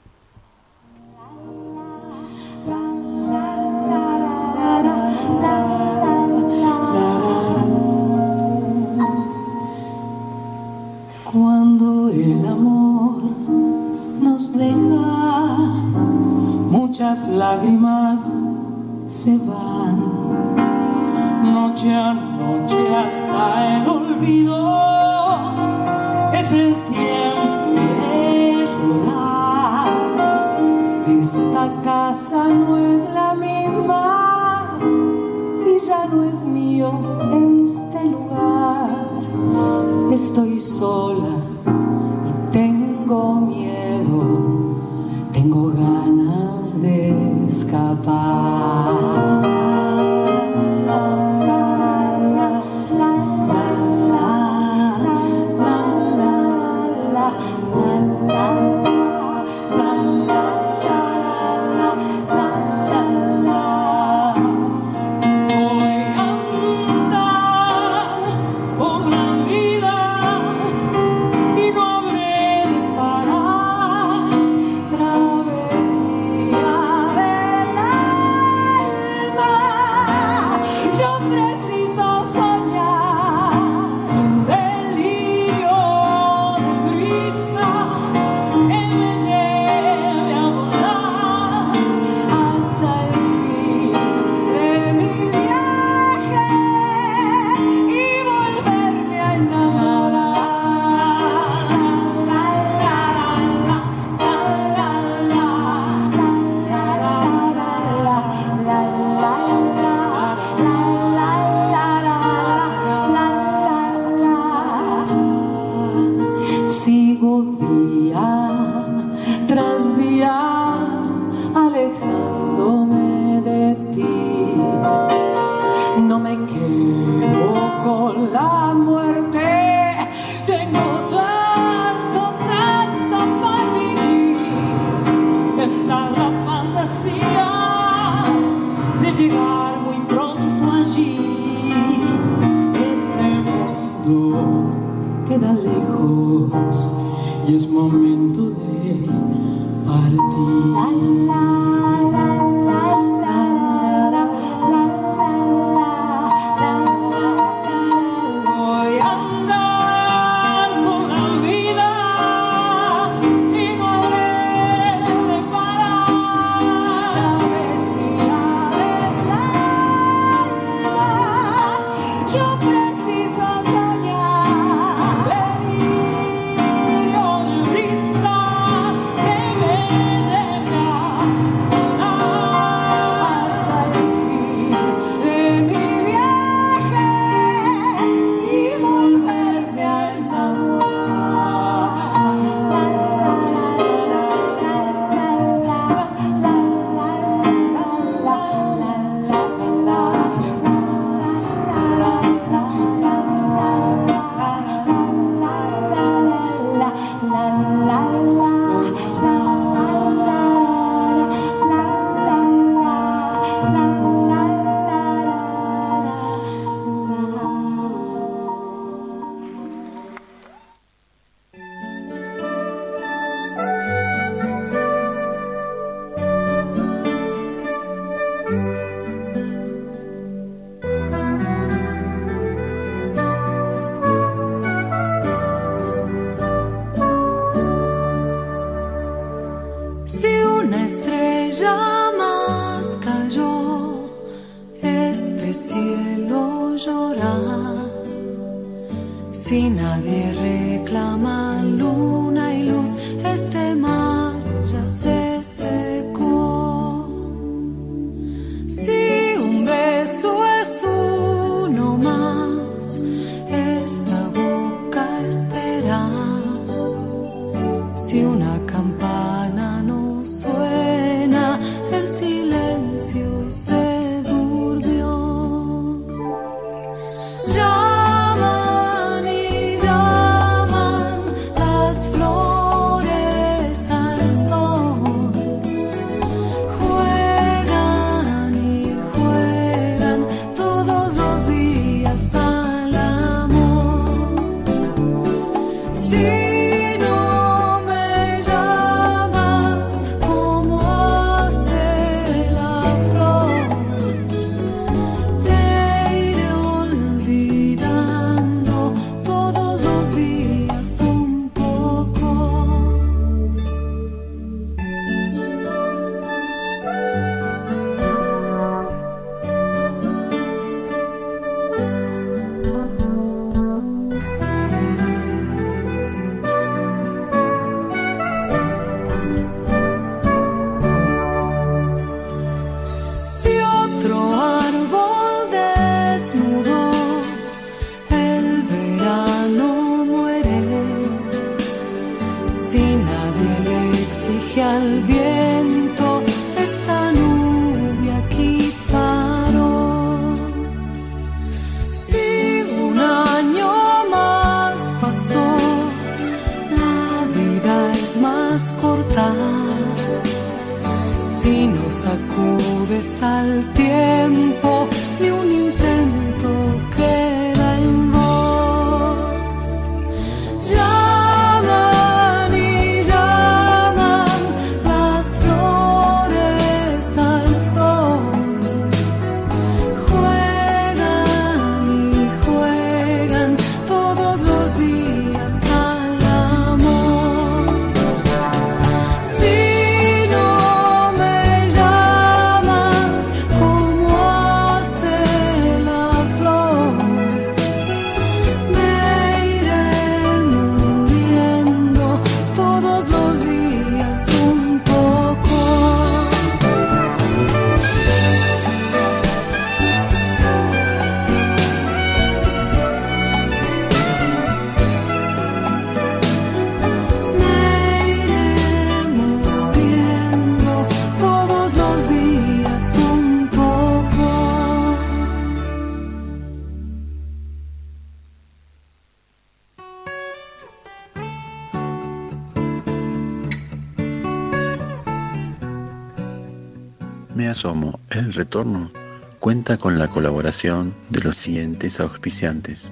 Speaker 3: Cuando el amor nos deja, muchas lágrimas se van, noche a noche hasta el olvido. Es el tiempo de llorar. Esta casa no es la misma y ya no es mío este lugar. Estoy sola y tengo miedo, tengo ganas de escapar. Queda lejos y es momento de partir. La, la, la, la, la, la, la, la. Voy a andar por la vida y no habré de parar. Travesía del alma, yo preciso
Speaker 2: Si nadie reclama luna y luz, este mar ya se secó. Si un beso es uno más, esta boca espera. Si una campana no suena, el silencio se durmió. Llaman y llaman las flores al sol, juegan y juegan todos los días al amor. Si si no sacudes al tiempo, ni un intento queda en vos. Llaman y llaman las flores al sol, juegan y juegan todos los días al amor. Si
Speaker 10: Me asomo, el retorno cuenta con la colaboración de los siguientes auspiciantes.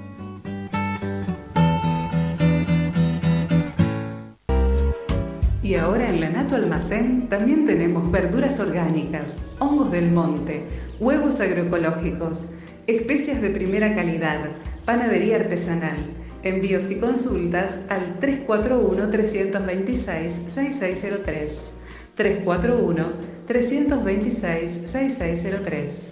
Speaker 7: Y ahora en Lanato Almacén también tenemos verduras orgánicas, hongos del monte, huevos agroecológicos, especias de primera calidad, panadería artesanal. Envíos y consultas al tres cuatro uno, tres dos seis, seis seis cero tres. tres cuatro uno, tres dos seis, seis seis cero tres.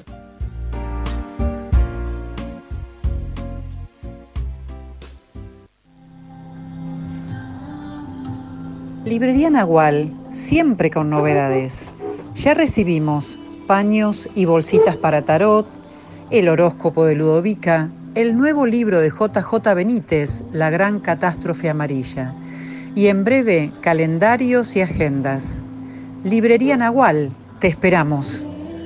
Speaker 11: Librería Nahual, siempre con novedades. Ya recibimos paños y bolsitas para tarot, el horóscopo de Ludovica, el nuevo libro de J J Benítez, La Gran Catástrofe Amarilla, y en breve calendarios y agendas. Librería Nahual, te esperamos.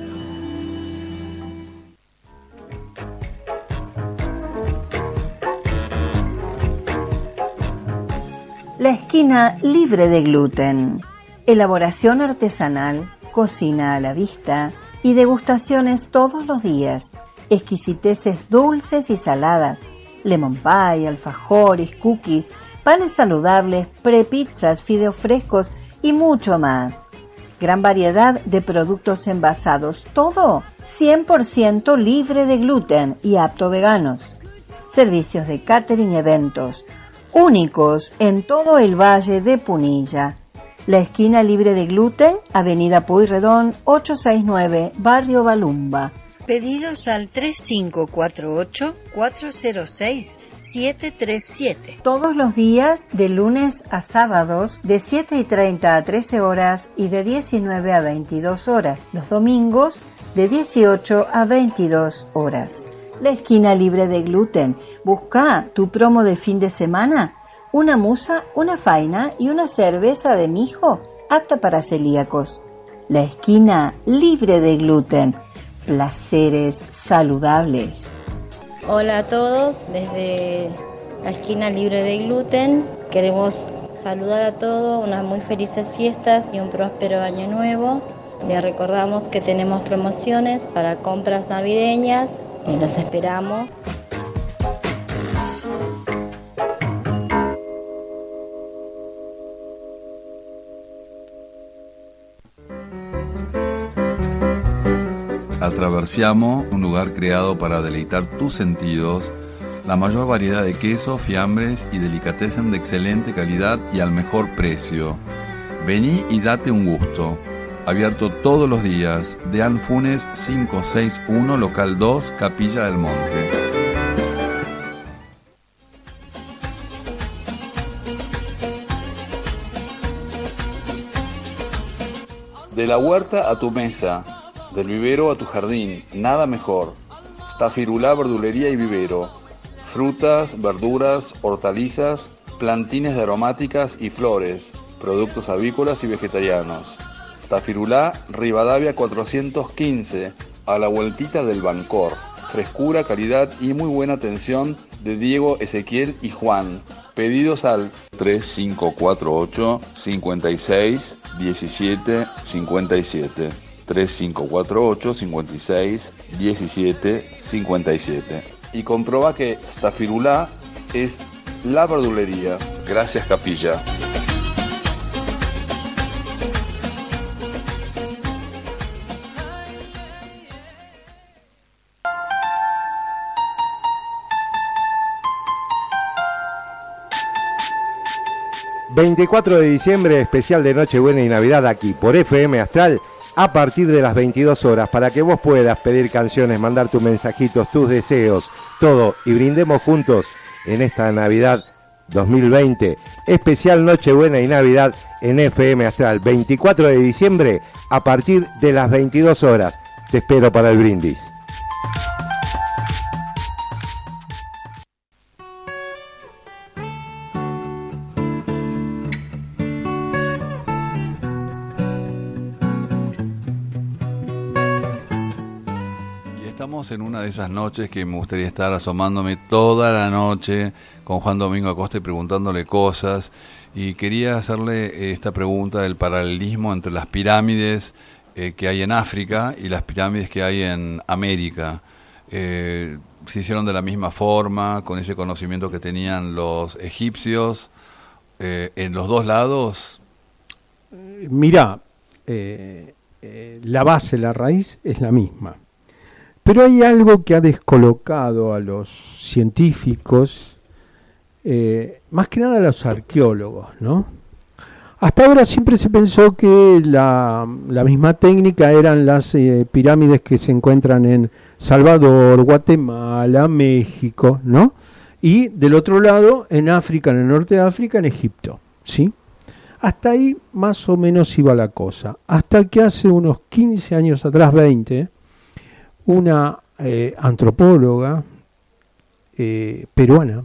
Speaker 12: La esquina libre de gluten. Elaboración artesanal, cocina a la vista y degustaciones todos los días. Exquisiteces dulces y saladas, lemon pie, alfajores, cookies, panes saludables, prepizzas, fideos frescos y mucho más. Gran variedad de productos envasados, todo cien por ciento libre de gluten y apto veganos. Servicios de catering y eventos, únicos en todo el Valle de Punilla. La esquina libre de gluten, Avenida Pueyrredón ochocientos sesenta y nueve, Barrio Balumba. Pedidos al tres cinco cuatro ocho, cuatro cero seis, siete tres siete. Todos los días, de lunes a sábados, de siete y treinta a trece horas y de diecinueve a veintidós horas. Los domingos, de dieciocho a veintidós horas. La esquina libre de gluten. Busca tu promo de fin de semana. Una musa, una faina y una cerveza de mijo, apta para celíacos. La esquina libre de gluten. Placeres saludables.
Speaker 13: Hola a todos, desde la esquina libre de gluten queremos saludar a todos, unas muy felices fiestas y un próspero año nuevo. Les recordamos que tenemos promociones para compras navideñas y los esperamos.
Speaker 9: Atraversiamo, un lugar creado para deleitar tus sentidos, la mayor variedad de quesos, fiambres y delicatessen de excelente calidad y al mejor precio. Vení y date un gusto. Abierto todos los días. Deán Funes cinco seis uno, local dos, Capilla del Monte.
Speaker 1: De la huerta a tu mesa, del vivero a tu jardín, nada mejor. Stafirulá, verdulería y vivero. Frutas, verduras, hortalizas, plantines de aromáticas y flores, productos avícolas y vegetarianos. Stafirulá, Rivadavia cuatrocientos quince, a la vueltita del Bancor. Frescura, calidad y muy buena atención de Diego, Ezequiel y Juan. Pedidos al tres cinco cuatro ocho, cinco seis, uno siete cinco siete. tres cinco cuatro ocho, cinco seis, uno siete cinco siete. Y comproba que Stafirulá es la verdulería. Gracias, Capilla.
Speaker 14: veinticuatro de diciembre, especial de Nochebuena y Navidad aquí por F M Astral a partir de las veintidós horas, para que vos puedas pedir canciones, mandar tus mensajitos, tus deseos, todo, y brindemos juntos en esta Navidad dos mil veinte, especial Nochebuena y Navidad en F M Astral, veinticuatro de diciembre a partir de las veintidós horas. Te espero para el brindis.
Speaker 9: En una de esas noches que me gustaría estar asomándome toda la noche con Juan Domingo Acosta y preguntándole cosas, y quería hacerle esta pregunta del paralelismo entre las pirámides eh, que hay en África y las pirámides que hay en América. Eh, se hicieron de la misma forma, con ese conocimiento que tenían los egipcios eh, en los dos lados.
Speaker 4: Mirá, eh, eh, la base, la raíz es la misma. Pero hay algo que ha descolocado a los científicos, eh, más que nada a los arqueólogos, ¿no? Hasta ahora siempre se pensó que la, la misma técnica eran las eh, pirámides que se encuentran en Salvador, Guatemala, México, ¿no? Y del otro lado, en África, en el norte de África, en Egipto, ¿sí? Hasta ahí más o menos iba la cosa. Hasta que hace unos quince años atrás, veinte, una eh, antropóloga eh, peruana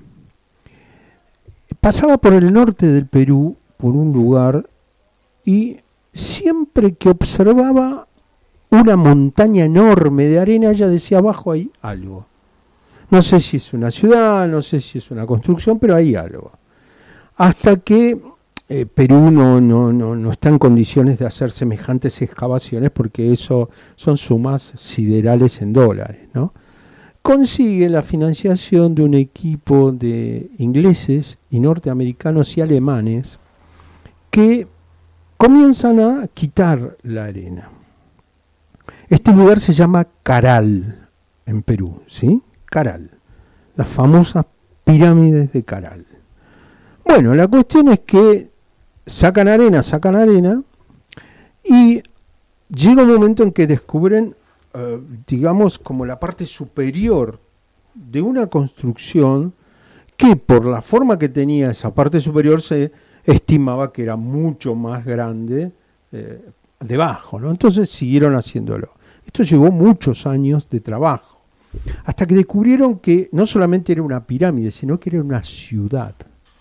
Speaker 4: pasaba por el norte del Perú, por un lugar, y siempre que observaba una montaña enorme de arena, ella decía: abajo hay algo. No sé si es una ciudad, no sé si es una construcción, pero hay algo. Hasta que Eh, Perú no, no, no, no está en condiciones de hacer semejantes excavaciones, porque eso son sumas siderales en dólares, ¿no? Consigue la financiación de un equipo de ingleses y norteamericanos y alemanes que comienzan a quitar la arena. Este lugar se llama Caral en Perú, ¿sí? Caral, las famosas pirámides de Caral. Bueno, la cuestión es que sacan arena, sacan arena, y llega un momento en que descubren eh, digamos, como la parte superior de una construcción que por la forma que tenía esa parte superior se estimaba que era mucho más grande eh, debajo, ¿no? Entonces siguieron haciéndolo. Esto llevó muchos años de trabajo, hasta que descubrieron que no solamente era una pirámide, sino que era una ciudad,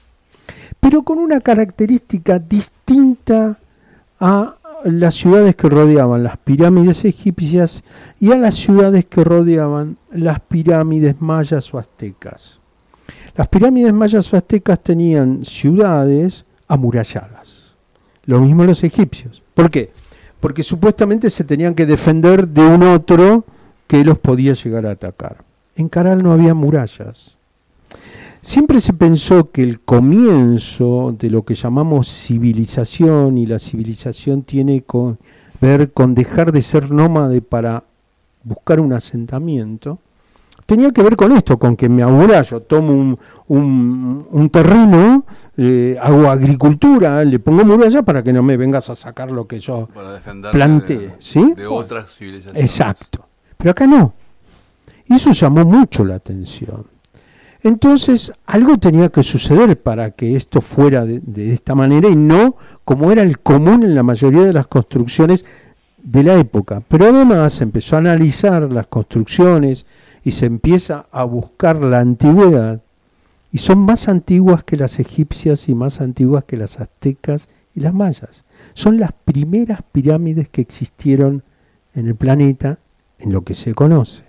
Speaker 4: pero con una característica distinta a las ciudades que rodeaban las pirámides egipcias y a las ciudades que rodeaban las pirámides mayas o aztecas. Las pirámides mayas o aztecas tenían ciudades amuralladas, lo mismo los egipcios. ¿Por qué? Porque supuestamente se tenían que defender de un otro que los podía llegar a atacar. En Caral no había murallas. Siempre se pensó que el comienzo de lo que llamamos civilización, y la civilización tiene que ver con dejar de ser nómade para buscar un asentamiento, tenía que ver con esto, con que me amurallo, tomo un, un, un terreno, eh, hago agricultura, le pongo muralla para que no me vengas a sacar lo que yo planté,
Speaker 9: de,
Speaker 4: ¿sí?
Speaker 9: de otras civilizaciones.
Speaker 4: Exacto. Pero acá no. Y eso llamó mucho la atención. Entonces, algo tenía que suceder para que esto fuera de, de esta manera y no como era el común en la mayoría de las construcciones de la época. Pero además se empezó a analizar las construcciones y se empieza a buscar la antigüedad, y son más antiguas que las egipcias y más antiguas que las aztecas y las mayas. Son las primeras pirámides que existieron en el planeta, en lo que se conoce.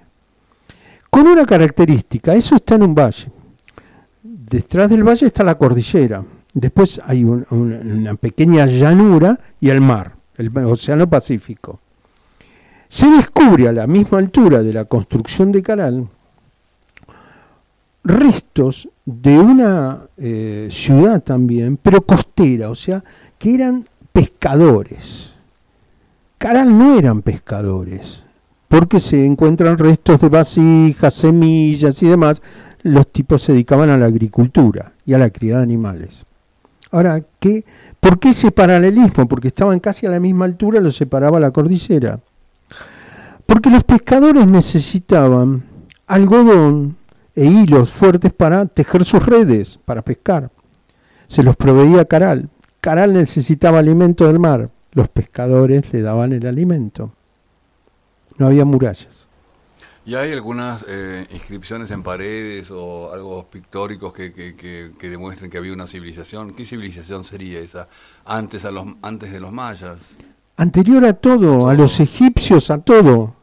Speaker 4: Con una característica, eso está en un valle. Detrás del valle está la cordillera. Después hay un, un, una pequeña llanura y el mar, el Océano Pacífico. Se descubre a la misma altura de la construcción de Caral restos de una eh, ciudad también, pero costera, o sea, que eran pescadores. Caral no eran pescadores, porque se encuentran restos de vasijas, semillas y demás. Los tipos se dedicaban a la agricultura y a la cría de animales. Ahora, ¿qué? ¿Por qué ese paralelismo? Porque estaban casi a la misma altura, los separaba la cordillera. Porque los pescadores necesitaban algodón e hilos fuertes para tejer sus redes, para pescar. Se los proveía Caral. Caral necesitaba alimento del mar. Los pescadores le daban el alimento. No había murallas.
Speaker 9: ¿Y hay algunas eh, inscripciones en paredes o algo pictóricos que, que, que, que demuestren que había una civilización? ¿Qué civilización sería esa antes, a los, antes de los mayas?
Speaker 4: Anterior a todo, todo, a los egipcios, a todo.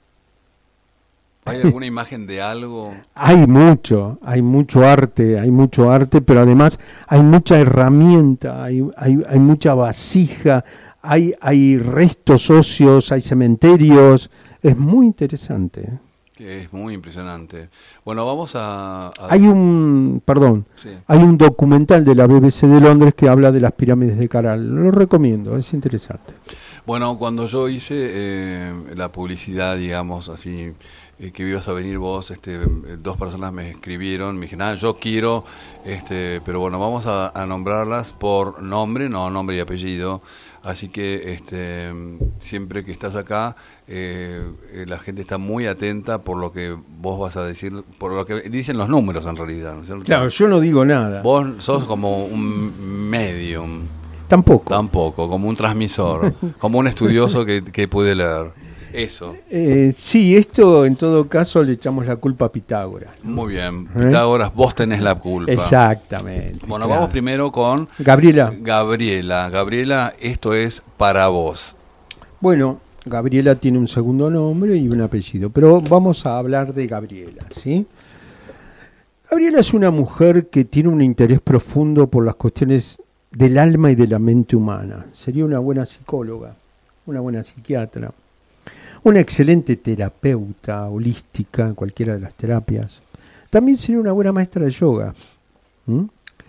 Speaker 9: ¿Hay alguna imagen de algo?
Speaker 4: Hay mucho, hay mucho arte, hay mucho arte, pero además hay mucha herramienta, hay, hay, hay mucha vasija, hay, hay restos óseos, hay cementerios. Es muy interesante.
Speaker 9: Es muy impresionante. Bueno, vamos a... a...
Speaker 4: Hay un, perdón,
Speaker 9: sí.
Speaker 4: hay un documental de la B B C de Londres que habla de las pirámides de Caral. Lo recomiendo, es interesante.
Speaker 9: Bueno, cuando yo hice eh, la publicidad, digamos, así, eh, que ibas a venir vos, este, dos personas me escribieron, me dijeron, ah, yo quiero, este, pero bueno, vamos a, a nombrarlas por nombre, no nombre y apellido. Así que este, siempre que estás acá, eh, la gente está muy atenta por lo que vos vas a decir, por lo que dicen los números en realidad, ¿no es cierto?
Speaker 4: Claro, yo no digo nada.
Speaker 9: Vos sos como un medium.
Speaker 4: Tampoco.
Speaker 9: Tampoco, como un transmisor, como un estudioso que, que puede leer. Eso.
Speaker 4: Eh, sí, esto en todo caso le echamos la culpa a Pitágoras.
Speaker 9: Muy bien, Pitágoras, ¿Eh? Vos tenés la culpa.
Speaker 4: Exactamente.
Speaker 9: Bueno,
Speaker 4: claro.
Speaker 9: Vamos primero con...
Speaker 4: Gabriela.
Speaker 9: Gabriela, Gabriela, esto es para vos.
Speaker 4: Bueno, Gabriela tiene un segundo nombre y un apellido, pero vamos a hablar de Gabriela, ¿sí? Gabriela es una mujer que tiene un interés profundo por las cuestiones del alma y de la mente humana. Sería una buena psicóloga, una buena psiquiatra, una excelente terapeuta holística en cualquiera de las terapias. También sería una buena maestra de yoga. ¿Mm?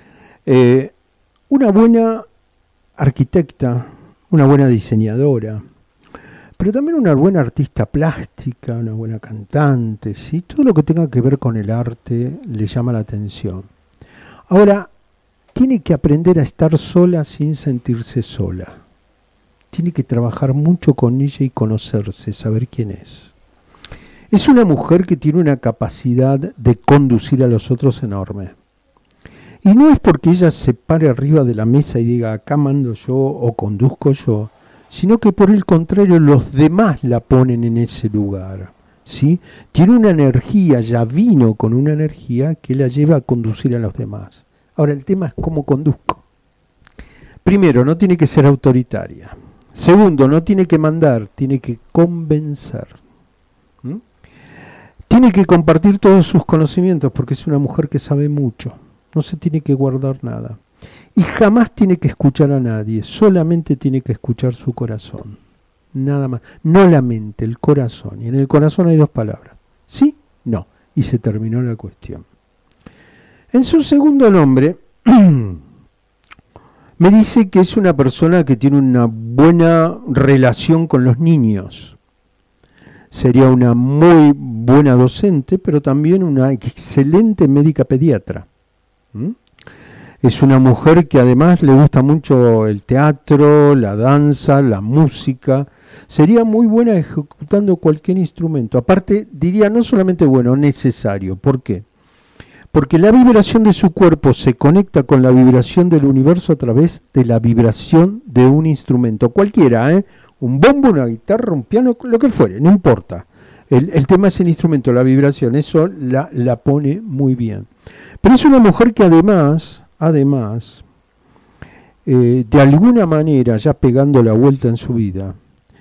Speaker 4: Eh, una buena arquitecta, una buena diseñadora, pero también una buena artista plástica, una buena cantante, ¿sí? Todo lo que tenga que ver con el arte le llama la atención. Ahora, tiene que aprender a estar sola sin sentirse sola. Tiene que trabajar mucho con ella y conocerse, saber quién es. Es una mujer que tiene una capacidad de conducir a los otros enorme. Y no es porque ella se pare arriba de la mesa y diga, acá mando yo o conduzco yo, sino que por el contrario los demás la ponen en ese lugar, ¿sí? Tiene una energía, ya vino con una energía que la lleva a conducir a los demás. Ahora el tema es cómo conduzco. Primero, no tiene que ser autoritaria. Segundo, no tiene que mandar, tiene que convencer. ¿Mm? Tiene que compartir todos sus conocimientos porque es una mujer que sabe mucho. No se tiene que guardar nada. Y jamás tiene que escuchar a nadie, solamente tiene que escuchar su corazón. Nada más. No la mente, el corazón. Y en el corazón hay dos palabras. Sí, no. Y se terminó la cuestión. En su segundo nombre, me dice que es una persona que tiene una buena relación con los niños. Sería una muy buena docente, pero también una excelente médica pediatra. ¿Mm? Es una mujer que además le gusta mucho el teatro, la danza, la música. Sería muy buena ejecutando cualquier instrumento. Aparte, diría no solamente bueno, necesario. ¿Por qué? Porque la vibración de su cuerpo se conecta con la vibración del universo a través de la vibración de un instrumento. Cualquiera, ¿eh? Un bombo, una guitarra, un piano, lo que fuere, no importa. El, el tema es el instrumento, la vibración, eso la, la pone muy bien. Pero es una mujer que además, además, eh, de alguna manera, ya pegando la vuelta en su vida,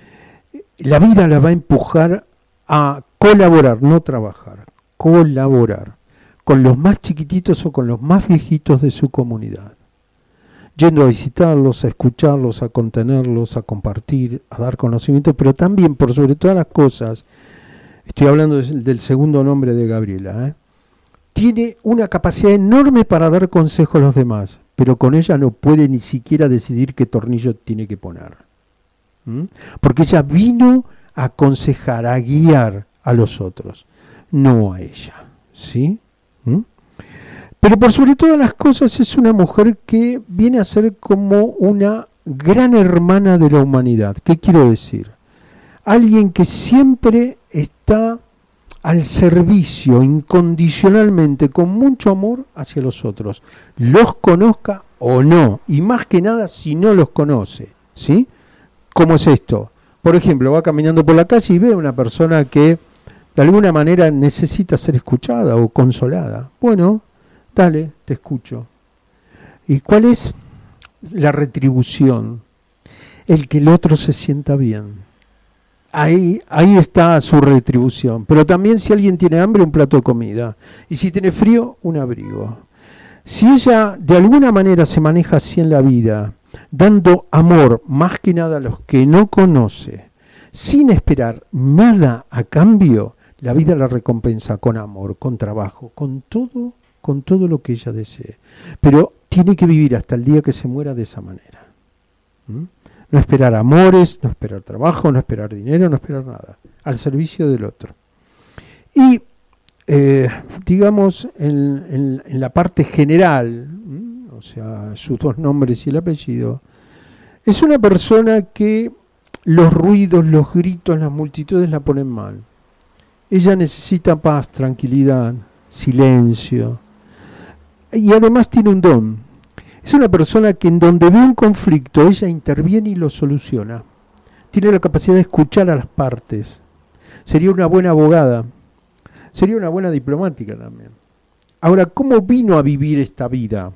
Speaker 4: la vida la va a empujar a colaborar, no trabajar, colaborar con los más chiquititos o con los más viejitos de su comunidad. Yendo a visitarlos, a escucharlos, a contenerlos, a compartir, a dar conocimiento, pero también, por sobre todas las cosas, estoy hablando del segundo nombre de Gabriela, ¿eh? Tiene una capacidad enorme para dar consejo a los demás, pero con ella no puede ni siquiera decidir qué tornillo tiene que poner. ¿Mm? Porque ella vino a aconsejar, a guiar a los otros, no a ella, ¿sí? ¿Mm? Pero por sobre todas las cosas es una mujer que viene a ser como una gran hermana de la humanidad. ¿Qué quiero decir? Alguien que siempre está al servicio incondicionalmente, con mucho amor hacia los otros, los conozca o no, y más que nada si no los conoce, ¿sí? ¿Cómo es esto? Por ejemplo, va caminando por la calle y ve a una persona que de alguna manera necesita ser escuchada o consolada. Bueno, dale, te escucho. ¿Y cuál es la retribución? El que el otro se sienta bien. Ahí, ahí está su retribución. Pero también si alguien tiene hambre, un plato de comida. Y si tiene frío, un abrigo. Si ella de alguna manera se maneja así en la vida, dando amor más que nada a los que no conoce, sin esperar nada a cambio, la vida la recompensa con amor, con trabajo, con todo, con todo lo que ella desee. Pero tiene que vivir hasta el día que se muera de esa manera. ¿Mm? No esperar amores, no esperar trabajo, no esperar dinero, no esperar nada. Al servicio del otro. Y, eh, digamos, en, en, en la parte general, ¿m? o sea, sus dos nombres y el apellido, es una persona que los ruidos, los gritos, las multitudes la ponen mal. Ella necesita paz, tranquilidad, silencio. Y además tiene un don. Es una persona que en donde ve un conflicto, ella interviene y lo soluciona. Tiene la capacidad de escuchar a las partes. Sería una buena abogada. Sería una buena diplomática también. Ahora, ¿cómo vino a vivir esta vida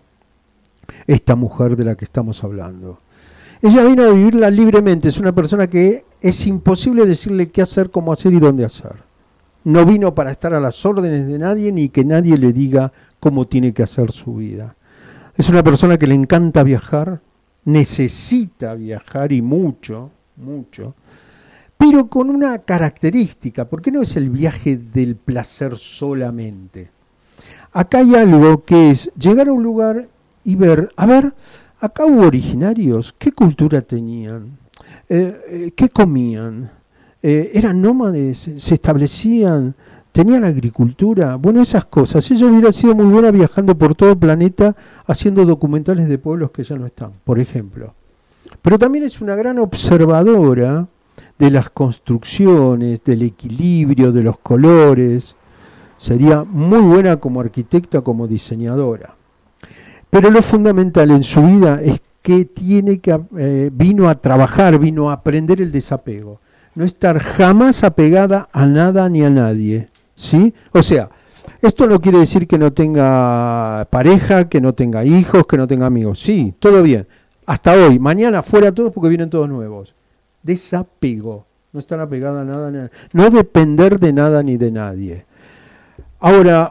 Speaker 4: esta mujer de la que estamos hablando? Ella vino a vivirla libremente. Es una persona que es imposible decirle qué hacer, cómo hacer y dónde hacer. No vino para estar a las órdenes de nadie ni que nadie le diga cómo tiene que hacer su vida. Es una persona que le encanta viajar, necesita viajar y mucho, mucho, pero con una característica, porque no es el viaje del placer solamente. Acá hay algo que es llegar a un lugar y ver, a ver, acá hubo originarios, ¿qué cultura tenían? Eh, eh, ¿Qué comían? Eh, ¿Eran nómades? ¿Se establecían? ¿Tenían agricultura? Bueno, esas cosas. Ella hubiera sido muy buena viajando por todo el planeta haciendo documentales de pueblos que ya no están, por ejemplo. Pero también es una gran observadora de las construcciones, del equilibrio, de los colores. Sería muy buena como arquitecta, como diseñadora. Pero lo fundamental en su vida es que tiene que eh, vino a trabajar, vino a aprender el desapego. No estar jamás apegada a nada ni a nadie, ¿sí? O sea, esto no quiere decir que no tenga pareja, que no tenga hijos, que no tenga amigos. Sí, todo bien. Hasta hoy, mañana fuera todos porque vienen todos nuevos. Desapego, no estar apegada a nada, nada, no depender de nada ni de nadie. Ahora,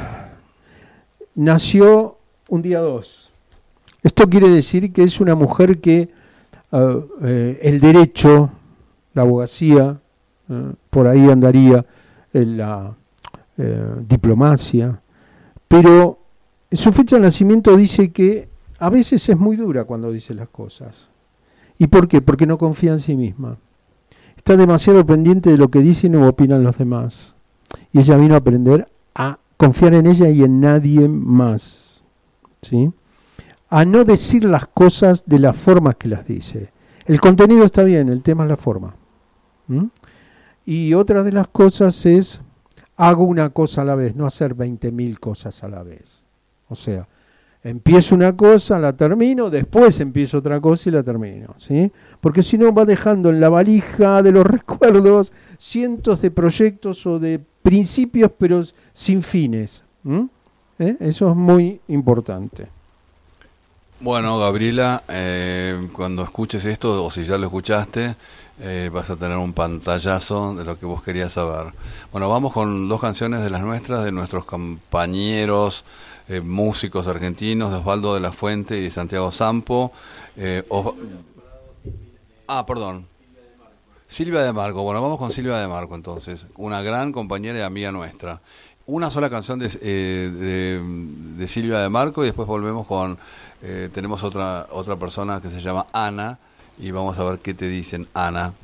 Speaker 4: nació un día dos. Esto quiere decir que es una mujer que uh, eh, el derecho, la abogacía, uh, por ahí andaría en la eh, diplomacia, pero su fecha de nacimiento dice que a veces es muy dura cuando dice las cosas. ¿Y por qué? Porque no confía en sí misma. Está demasiado pendiente de lo que dicen o opinan los demás. Y ella vino a aprender a confiar en ella y en nadie más, ¿sí? A no decir las cosas de las formas que las dice. El contenido está bien, el tema es la forma. ¿Mm? Y otra de las cosas es, hago una cosa a la vez, no hacer veinte mil cosas a la vez. O sea, empiezo una cosa, la termino, después empiezo otra cosa y la termino, ¿sí? Porque si no va dejando en la valija de los recuerdos cientos de proyectos o de principios, pero sin fines. ¿Mm? ¿Eh? Eso es muy importante.
Speaker 9: Bueno, Gabriela, eh, cuando escuches esto, o si ya lo escuchaste, eh, vas a tener un pantallazo de lo que vos querías saber. Bueno, vamos con dos canciones de las nuestras, de nuestros compañeros eh, músicos argentinos, de Osvaldo de la Fuente y de Santiago Sampo. Eh, Os... Ah, perdón. Silvia de Marco. Bueno, vamos con Silvia de Marco entonces, una gran compañera y amiga nuestra. Una sola canción de, eh, de, de Silvia de Marco y después volvemos con... Eh, tenemos otra otra persona que se llama Ana y vamos a ver qué te dicen, Ana.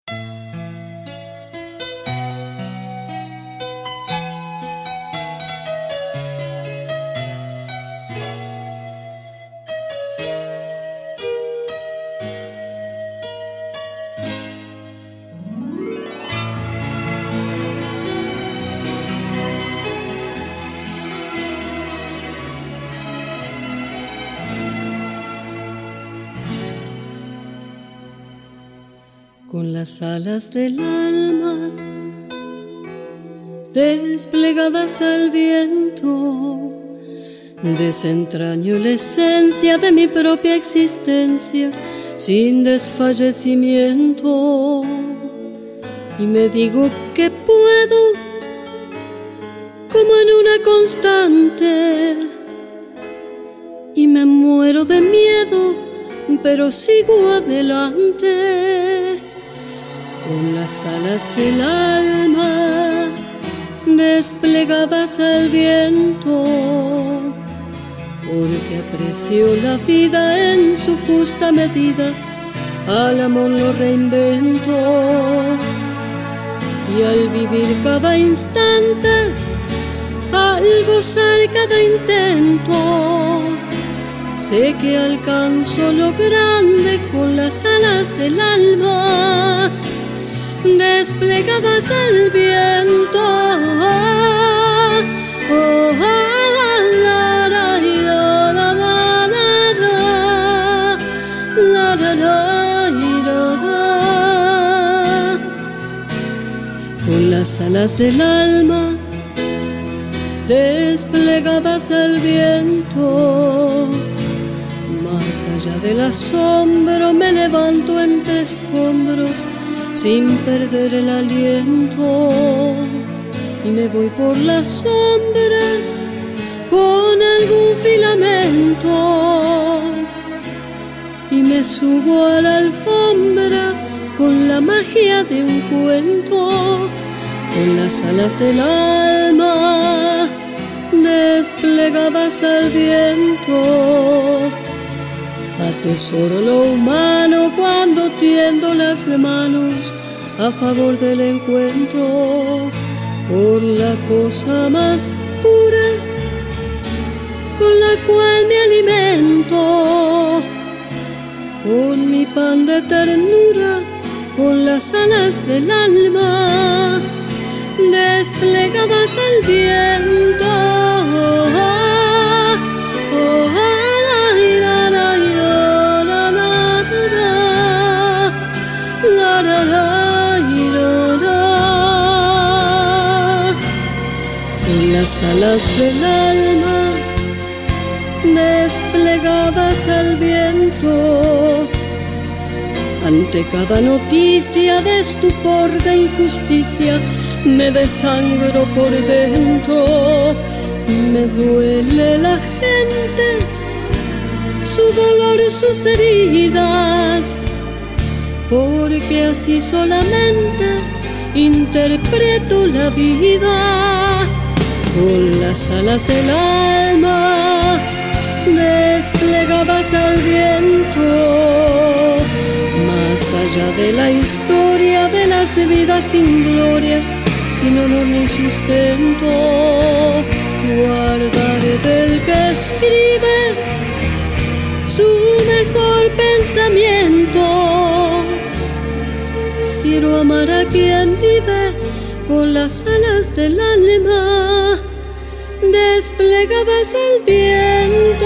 Speaker 2: Con las alas del alma desplegadas al viento, desentraño la esencia de mi propia existencia sin desfallecimiento y me digo que puedo como en una constante y me muero de miedo pero sigo adelante. Con las alas del alma desplegadas al viento, porque aprecio la vida en su justa medida, al amor lo reinvento y al vivir cada instante, al gozar cada intento, sé que alcanzo lo grande con las alas del alma desplegadas al viento. Oh, la, la, la, la, la, la, la, la. Con las alas del alma desplegadas al viento, más allá del asombro me levanto entre escombros sin perder el aliento y me voy por las sombras con algún filamento y me subo a la alfombra con la magia de un cuento. Con las alas del alma desplegadas al viento, atesoro lo humano cuando tiendo las manos a favor del encuentro por la cosa más pura con la cual me alimento, con mi pan de ternura, con las alas del alma desplegadas al viento. Oh, oh, la, la, la, la, la, la, la, la, la, con las alas del alma desplegadas al viento. Ante cada noticia de estupor, de injusticia, me desangro por dentro. Me duele la gente, su dolor, sus heridas, porque así solamente interpreto la vida. Con las alas del alma desplegadas al viento, más allá de la historia de las vidas sin gloria, sin honor ni sustento, guardaré del que escribe su mejor pensamiento. Quiero amar a quien vive con las alas del alma desplegadas al viento.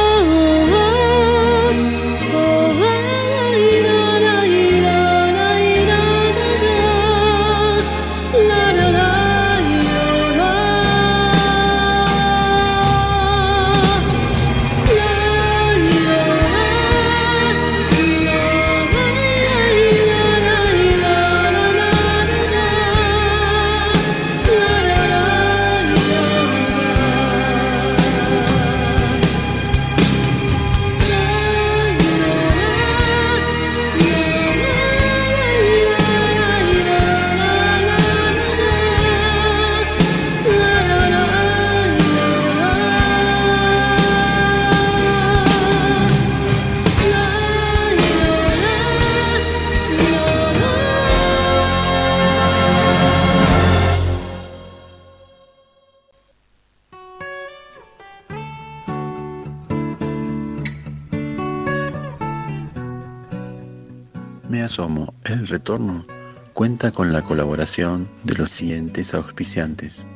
Speaker 10: Me asomo, el retorno cuenta con la colaboración de los siguientes auspiciantes.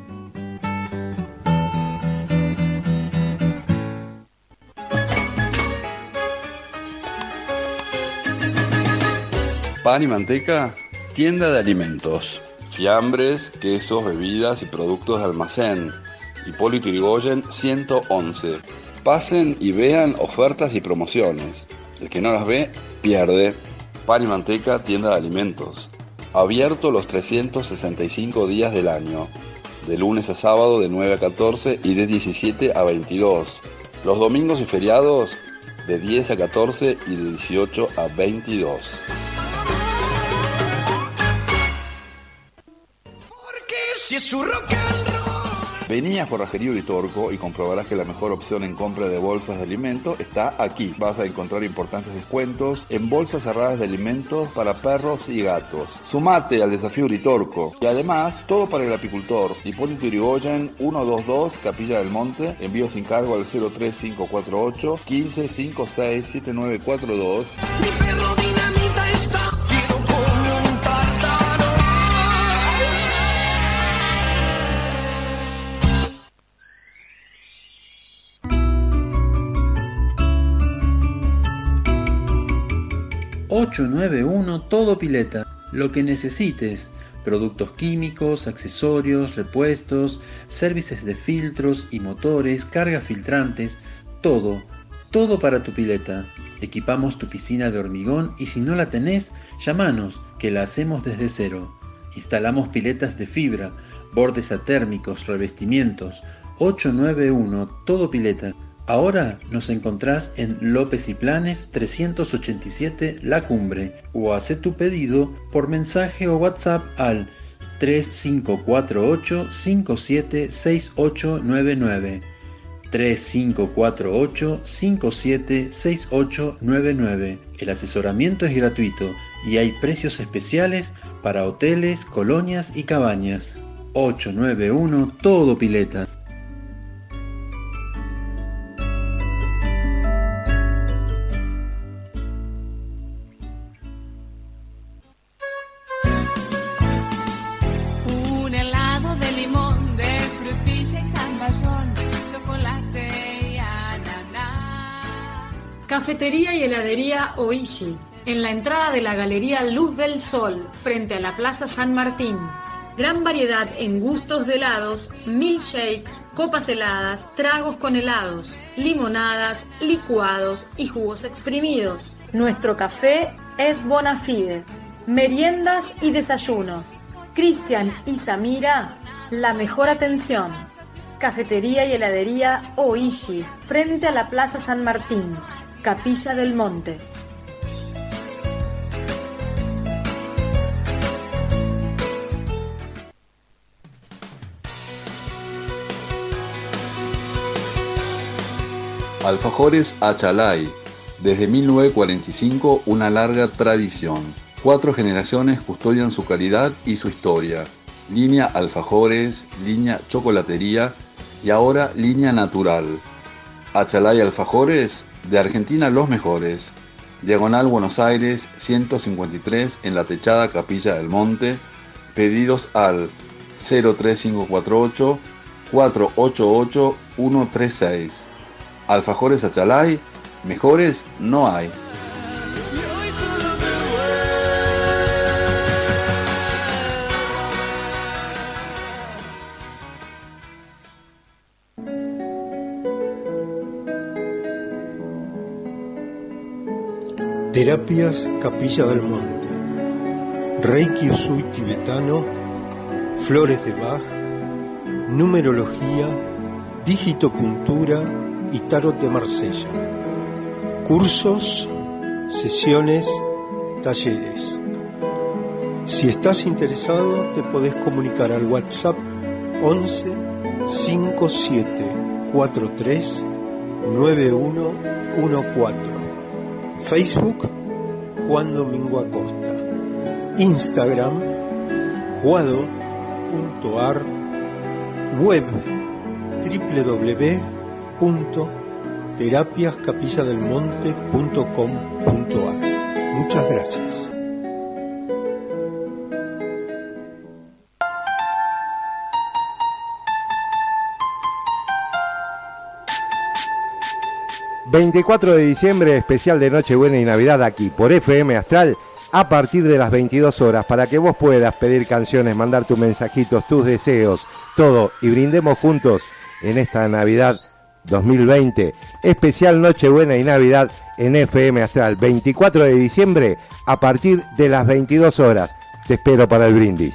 Speaker 1: Pan y manteca, tienda de alimentos, fiambres, quesos, bebidas y productos de almacén. Hipólito Yrigoyen ciento once. Pasen y vean ofertas y promociones. El que no las ve, pierde. Pan y manteca, tienda de alimentos. Abierto los trescientos sesenta y cinco días del año. De lunes a sábado de nueve a catorce y de diecisiete a veintidós. Los domingos y feriados de diez a catorce y de dieciocho a veintidós.
Speaker 6: Porque si es su rock and roll.
Speaker 1: Vení a Forrajería Uritorco y comprobarás que la mejor opción en compra de bolsas de alimento está aquí. Vas a encontrar importantes descuentos en bolsas cerradas de alimentos para perros y gatos. Sumate al desafío Uritorco. Y además, todo para el apicultor. Hipólito Yrigoyen ciento veintidós, Capilla del Monte. Envío sin cargo al cero tres cinco cuatro ocho, uno cinco cinco seis, siete nueve cuatro dos.
Speaker 6: Mi perro dinamita está fiero como un tártaro.
Speaker 5: ocho nueve uno Todo Pileta. Lo que necesites. Productos químicos, accesorios, repuestos, servicios de filtros y motores, cargas filtrantes, todo, todo para tu pileta. Equipamos tu piscina de hormigón y si no la tenés, llamanos, que la hacemos desde cero. Instalamos piletas de fibra, bordes atérmicos, revestimientos. ocho nueve uno Todo Pileta. Ahora nos encontrás en López y Planes trescientos ochenta y siete La Cumbre o haz tu pedido por mensaje o WhatsApp al tres cinco cuatro ocho, cinco siete seis ocho nueve nueve tres cinco cuatro ocho, cinco siete seis ocho nueve nueve. El asesoramiento es gratuito y hay precios especiales para hoteles, colonias y cabañas. ocho nueve uno Todo Pileta.
Speaker 15: Cafetería y heladería Oishi, en la entrada de la Galería Luz del Sol, frente a la Plaza San Martín. Gran variedad en gustos de helados, milkshakes, copas heladas, tragos con helados, limonadas, licuados y jugos exprimidos. Nuestro café es Bonafide. Meriendas y desayunos. Cristian y Samira, la mejor atención. Cafetería y heladería Oishi, frente a la Plaza San Martín, Capilla del Monte.
Speaker 1: Alfajores Achalay, desde mil novecientos cuarenta y cinco una larga tradición. Cuatro generaciones custodian su calidad y su historia. Línea Alfajores, línea Chocolatería y ahora línea Natural. Achalay Alfajores, de Argentina los mejores. Diagonal Buenos Aires ciento cincuenta y tres en la techada Capilla del Monte. Pedidos al cero tres cinco cuatro ocho, cuatro ocho ocho, uno tres seis. Alfajores Achalay, mejores no hay.
Speaker 4: Terapias Capilla del Monte, Reiki Usui tibetano, flores de Bach, numerología, digitopuntura y tarot de Marsella. Cursos, sesiones, talleres. Si estás interesado, te podés comunicar al WhatsApp once cincuenta y siete cuarenta y tres noventa y uno catorce. Facebook, Juan Domingo Acosta. Instagram, juado punto ar. Web, doble u doble u doble u punto terapias capilla del monte punto com punto ar. Muchas gracias.
Speaker 14: veinticuatro de diciembre, especial de Nochebuena y Navidad aquí por F M Astral a partir de las veintidós horas para que vos puedas pedir canciones, mandar tus mensajitos, tus deseos, todo y brindemos juntos en esta Navidad dos mil veinte, especial Nochebuena y Navidad en F M Astral, veinticuatro de diciembre a partir de las veintidós horas. Te espero para el brindis.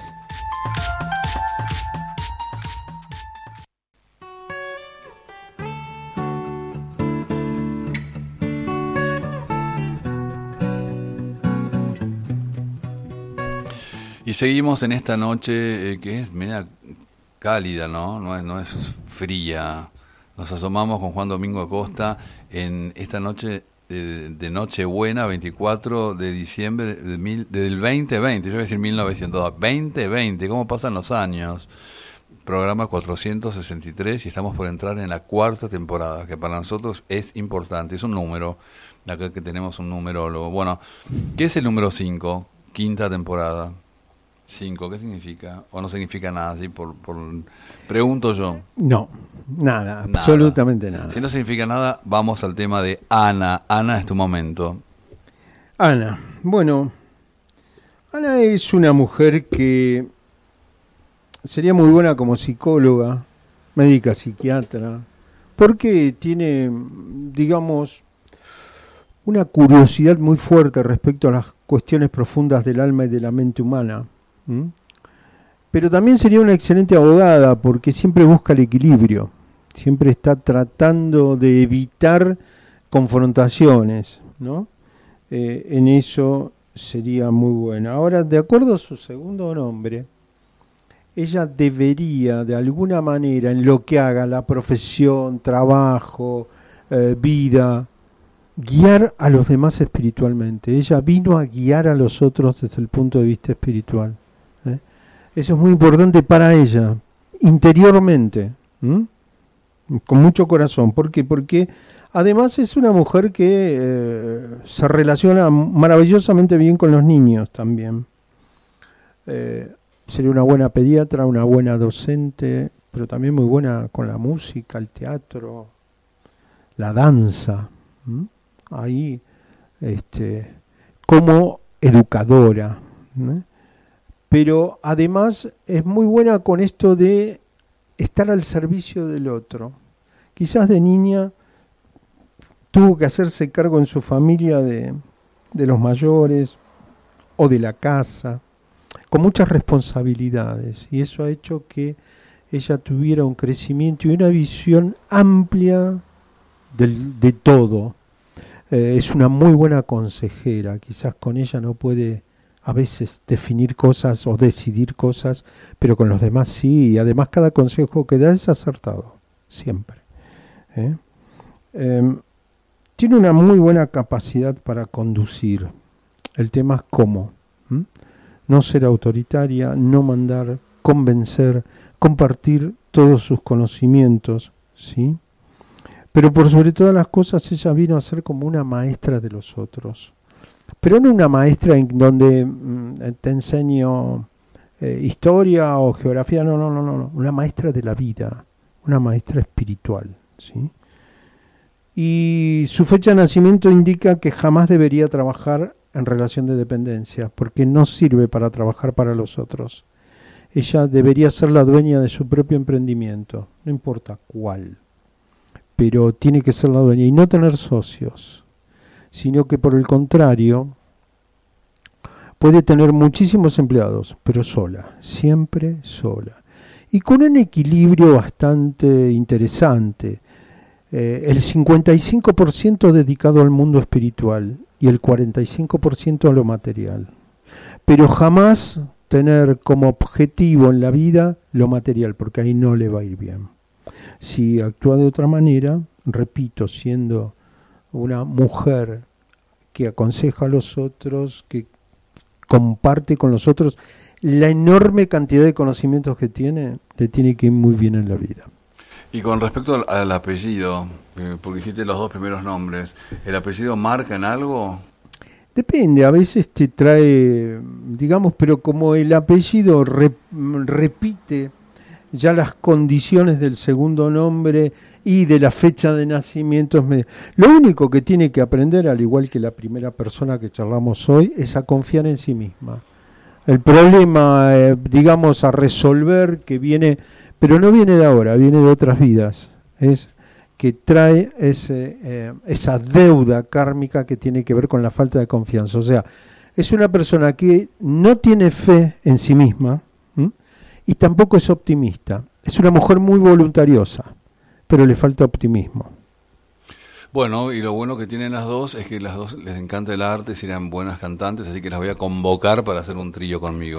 Speaker 9: Y seguimos en esta noche eh, que es media cálida, ¿no? No es, no es fría. Nos asomamos con Juan Domingo Acosta en esta noche de, de Nochebuena, veinticuatro de diciembre de mil, del veinte veinte, yo voy a decir mil novecientos veinte veinte, ¿cómo pasan los años? Programa cuatrocientos sesenta y tres y estamos por entrar en la cuarta temporada, que para nosotros es importante, es un número, acá que tenemos un numerólogo. Bueno, ¿qué es el número cinco? Quinta temporada. Cinco, ¿qué significa? ¿O no significa nada? ¿Sí? Por, por, pregunto yo.
Speaker 4: No, nada, nada, absolutamente nada.
Speaker 9: Si no significa nada, vamos al tema de Ana. Ana, es tu momento.
Speaker 4: Ana, bueno, Ana es una mujer que sería muy buena como psicóloga, médica, psiquiatra, porque tiene, digamos, una curiosidad muy fuerte respecto a las cuestiones profundas del alma y de la mente humana. ¿Mm? Pero también sería una excelente abogada porque siempre busca el equilibrio, siempre está tratando de evitar confrontaciones, ¿no? Eh, en eso sería muy buena. Ahora, de acuerdo a su segundo nombre, ella debería de alguna manera en lo que haga, la profesión, trabajo, eh, vida, guiar a los demás espiritualmente. Ella vino a guiar a los otros desde el punto de vista espiritual. ¿eh? Eso es muy importante para ella, interiormente, ¿m? con mucho corazón. ¿Por qué? Porque además es una mujer que eh, se relaciona maravillosamente bien con los niños también. Eh, sería una buena pediatra, una buena docente, pero también muy buena con la música, el teatro, la danza. ¿m? ahí este, como educadora, ¿no? Pero además es muy buena con esto de estar al servicio del otro. Quizás de niña tuvo que hacerse cargo en su familia de, de los mayores o de la casa, con muchas responsabilidades, y eso ha hecho que ella tuviera un crecimiento y una visión amplia del, de todo. Eh, es una muy buena consejera, quizás con ella no puede a veces definir cosas o decidir cosas, pero con los demás sí, y además cada consejo que da es acertado, siempre. ¿Eh? Eh, tiene una muy buena capacidad para conducir. El tema es cómo. ¿Mm? No ser autoritaria, no mandar, convencer, compartir todos sus conocimientos, ¿sí? Pero por sobre todas las cosas ella vino a ser como una maestra de los otros. Pero no una maestra en donde mm, te enseño eh, historia o geografía, no, no, no, no, una maestra de la vida, una maestra espiritual, ¿sí? Y su fecha de nacimiento indica que jamás debería trabajar en relación de dependencia, porque no sirve para trabajar para los otros. Ella debería ser la dueña de su propio emprendimiento, no importa cuál, pero tiene que ser la dueña y no tener socios, sino que por el contrario puede tener muchísimos empleados, pero sola, siempre sola, y con un equilibrio bastante interesante. Eh, el cincuenta y cinco por ciento dedicado al mundo espiritual y el cuarenta y cinco por ciento a lo material. Pero jamás tener como objetivo en la vida lo material, porque ahí no le va a ir bien. Si actúa de otra manera, repito, siendo una mujer que aconseja a los otros, que comparte con los otros la enorme cantidad de conocimientos que tiene, le tiene que ir muy bien en la vida.
Speaker 9: Y con respecto al, al apellido, eh, porque dijiste los dos primeros nombres, ¿el apellido marca en algo?
Speaker 4: Depende, a veces te trae, digamos, pero como el apellido rep, repite ya las condiciones del segundo nombre y de la fecha de nacimiento, es medio... lo único que tiene que aprender, al igual que la primera persona que charlamos hoy, es a confiar en sí misma. El problema, eh, digamos, a resolver, que viene, pero no viene de ahora, viene de otras vidas, es que trae ese, eh, esa deuda kármica que tiene que ver con la falta de confianza. O sea, es una persona que no tiene fe en sí misma, ¿m? Y tampoco es optimista. Es una mujer muy voluntariosa, pero le falta optimismo.
Speaker 9: Bueno, y lo bueno que tienen las dos es que las dos les encanta el arte, serán buenas cantantes, así que las voy a convocar para hacer un trío conmigo.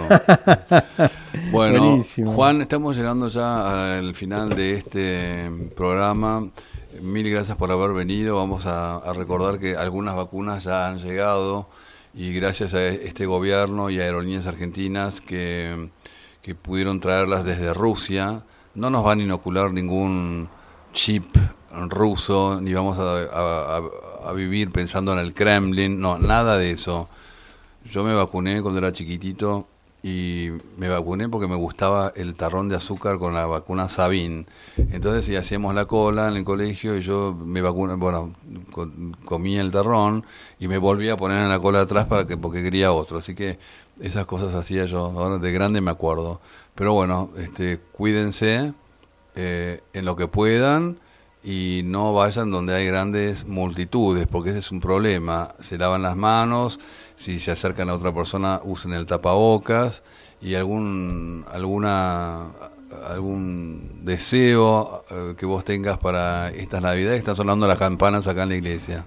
Speaker 9: Bueno, buenísimo. Juan, estamos llegando ya al final de este programa. Mil gracias por haber venido. Vamos a, a recordar que algunas vacunas ya han llegado y gracias a este gobierno y a Aerolíneas Argentinas que, que pudieron traerlas desde Rusia, no nos van a inocular ningún chip ruso, ni vamos a, a, a vivir pensando en el Kremlin, no, nada de eso. Yo me vacuné cuando era chiquitito y me vacuné porque me gustaba el tarrón de azúcar con la vacuna Sabin. Entonces, si hacíamos la cola en el colegio y yo me vacuné, bueno, comía el tarrón y me volvía a poner en la cola atrás para que porque quería otro. Así que esas cosas hacía yo, ahora de grande me acuerdo. Pero bueno, este, cuídense eh, en lo que puedan. Y no vayan donde hay grandes multitudes, porque ese es un problema. Se lavan las manos, si se acercan a otra persona usen el tapabocas y algún alguna algún deseo eh, que vos tengas para estas Navidades. Están sonando las campanas acá en la iglesia.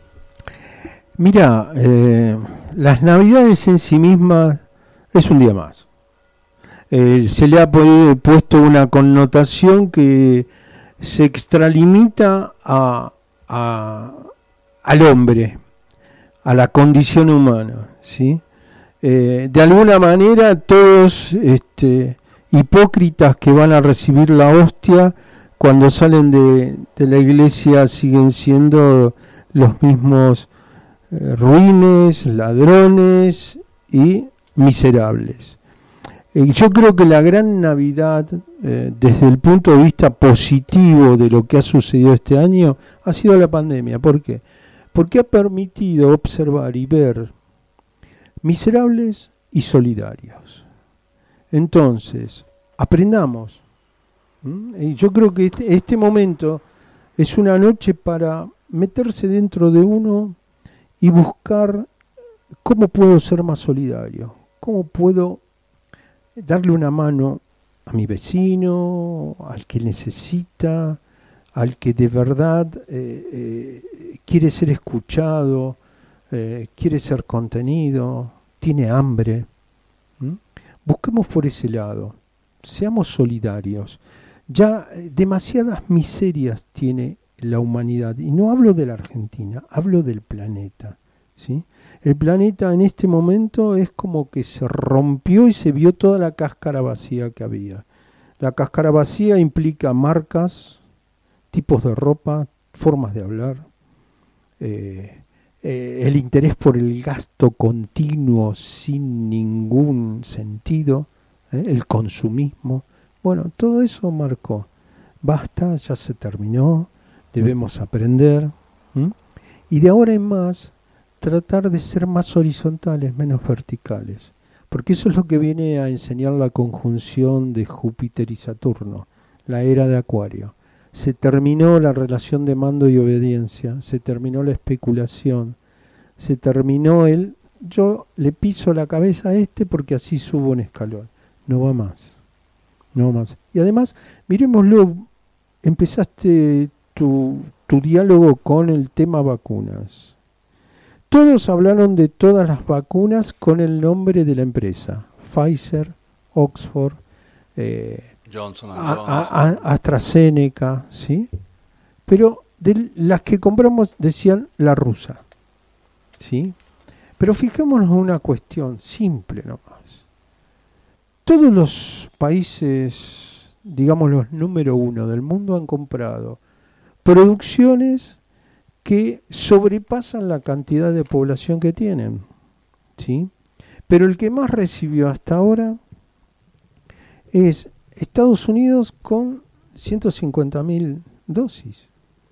Speaker 4: Mira, eh, las Navidades en sí mismas es un día más. Eh, se le ha puesto una connotación que se extralimita a, a, al hombre, a la condición humana, ¿sí? Eh, de alguna manera todos este, hipócritas que van a recibir la hostia cuando salen de, de la iglesia siguen siendo los mismos eh, ruines, ladrones y miserables. Eh, yo creo que la gran Navidad, eh, desde el punto de vista positivo de lo que ha sucedido este año, ha sido la pandemia. ¿Por qué? porque ha permitido observar y ver miserables y solidarios. Entonces, aprendamos. ¿Mm? Y yo creo que este, este momento es una noche para meterse dentro de uno y buscar cómo puedo ser más solidario, cómo puedo darle una mano a mi vecino, al que necesita, al que de verdad eh, eh, quiere ser escuchado, eh, quiere ser contenido, tiene hambre. ¿Mm? Busquemos por ese lado, seamos solidarios. Ya eh, demasiadas miserias tiene la humanidad, y no hablo de la Argentina, hablo del planeta, ¿sí? El planeta en este momento es como que se rompió y se vio toda la cáscara vacía que había. La cáscara vacía implica marcas, tipos de ropa, formas de hablar, eh, eh, el interés por el gasto continuo sin ningún sentido, eh, el consumismo. Bueno, todo eso marcó. Basta, ya se terminó, debemos aprender. ¿m? Y de ahora en más, tratar de ser más horizontales, menos verticales. Porque eso es lo que viene a enseñar la conjunción de Júpiter y Saturno, la era de Acuario. Se terminó la relación de mando y obediencia, se terminó la especulación, se terminó el yo le piso la cabeza a este porque así subo un escalón. No va más, no va más. Y además, miremoslo, empezaste tu, tu diálogo con el tema vacunas. Todos hablaron de todas las vacunas con el nombre de la empresa, Pfizer, Oxford, eh,
Speaker 9: Johnson and
Speaker 4: a,
Speaker 9: Johnson.
Speaker 4: a, a AstraZeneca, ¿sí? Pero de las que compramos decían la rusa, ¿sí? Pero fijémonos en una cuestión simple nomás. Todos los países, digamos los número uno del mundo, han comprado producciones que sobrepasan la cantidad de población que tienen, ¿sí? Pero el que más recibió hasta ahora es Estados Unidos con ciento cincuenta mil dosis.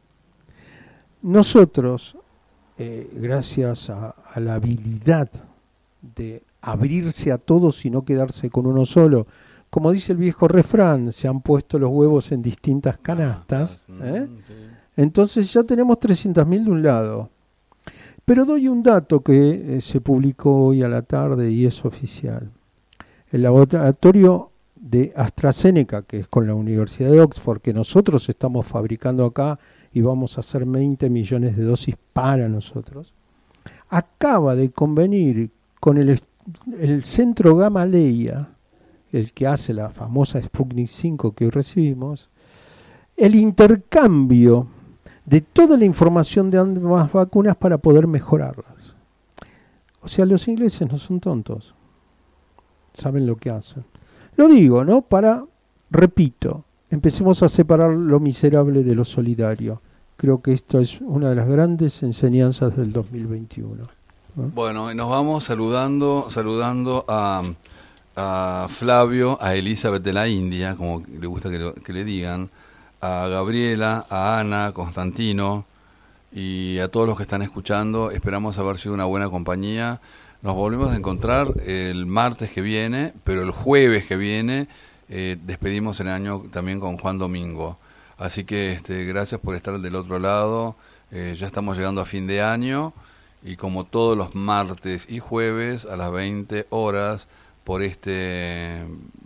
Speaker 4: Nosotros, eh, gracias a, a la habilidad de abrirse a todos y no quedarse con uno solo, como dice el viejo refrán, se han puesto los huevos en distintas canastas, ¿eh? Entonces ya tenemos trescientos mil de un lado. Pero doy un dato que eh, se publicó hoy a la tarde y es oficial. El laboratorio de AstraZeneca, que es con la Universidad de Oxford, que nosotros estamos fabricando acá y vamos a hacer veinte millones de dosis para nosotros, acaba de convenir con el, el centro Gamaleya, el que hace la famosa Sputnik cinco que hoy recibimos, el intercambio de toda la información de ambas vacunas para poder mejorarlas. O sea, los ingleses no son tontos, saben lo que hacen. Lo digo, ¿no? Para, repito, empecemos a separar lo miserable de lo solidario. Creo que esto es una de las grandes enseñanzas del dos mil veintiuno, ¿no?
Speaker 9: Bueno, y nos vamos saludando, saludando a, a Flavio, a Elizabeth de la India, como le gusta que, lo, que le digan, a Gabriela, a Ana, a Constantino y a todos los que están escuchando. Esperamos haber sido una buena compañía. Nos volvemos a encontrar el martes que viene, pero el jueves que viene eh, despedimos el año también con Juan Domingo. Así que este, gracias por estar del otro lado. Eh, ya estamos llegando a fin de año y como todos los martes y jueves a las veinte horas por este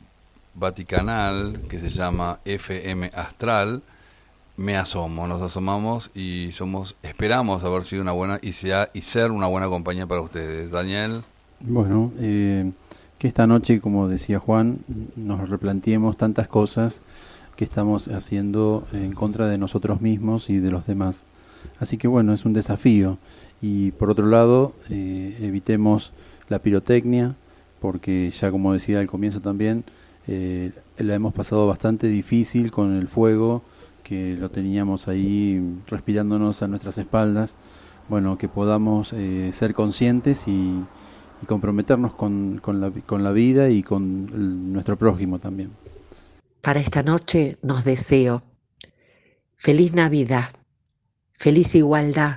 Speaker 9: Vaticanal que se llama F M Astral, me asomo, nos asomamos y somos, esperamos haber sido una buena y, sea, y ser una buena compañía para ustedes. Daniel.
Speaker 5: Bueno, eh, que esta noche, como decía Juan, nos replanteemos tantas cosas que estamos haciendo en contra de nosotros mismos y de los demás. Así que bueno, es un desafío. Y por otro lado, eh, evitemos la pirotecnia, porque ya como decía al comienzo también, eh, la hemos pasado bastante difícil con el fuego, que lo teníamos ahí respirándonos a nuestras espaldas. Bueno, que podamos eh, ser conscientes y, y comprometernos con, con, la, con la vida y con el, nuestro prójimo también.
Speaker 16: Para esta noche nos deseo feliz Navidad, feliz igualdad,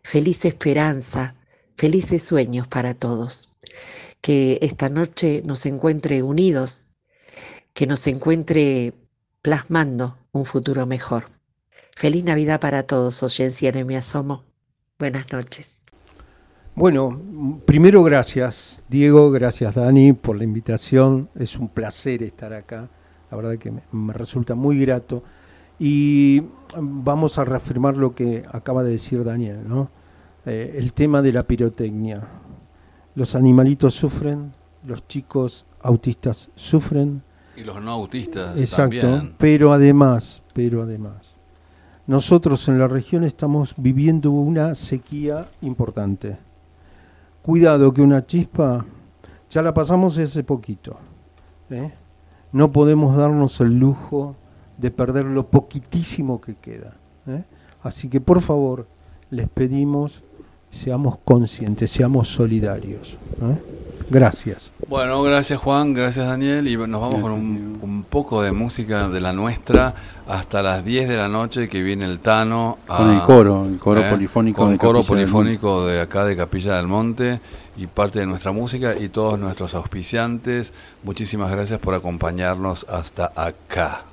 Speaker 16: feliz esperanza, felices sueños para todos. Que esta noche nos encuentre unidos, que nos encuentre plasmando un futuro mejor. Feliz Navidad para todos, oyencia de Me Asomo. Buenas noches.
Speaker 4: Bueno, primero gracias Diego, gracias Dani por la invitación. Es un placer estar acá, la verdad que me, me resulta muy grato. Y vamos a reafirmar lo que acaba de decir Daniel, ¿no? Eh, el tema de la pirotecnia. Los animalitos sufren, los chicos autistas sufren.
Speaker 9: Y los no autistas
Speaker 4: Exacto,
Speaker 9: también.
Speaker 4: pero además, pero además, nosotros en la región estamos viviendo una sequía importante. Cuidado que una chispa, ya la pasamos hace poquito, ¿eh? No podemos darnos el lujo de perder lo poquitísimo que queda, ¿eh? Así que por favor, les pedimos, seamos conscientes, seamos solidarios, ¿eh? Gracias.
Speaker 9: Bueno, gracias Juan, gracias Daniel, y nos vamos
Speaker 5: Gracias,
Speaker 9: con un, un poco de música de la nuestra hasta las diez de la noche, que viene el Tano a,
Speaker 5: Con el coro, el coro polifónico
Speaker 9: con
Speaker 5: de
Speaker 9: coro
Speaker 5: Capilla del
Speaker 9: polifónico de acá de Capilla del Monte, y parte de nuestra música y todos nuestros auspiciantes. Muchísimas gracias por acompañarnos hasta acá.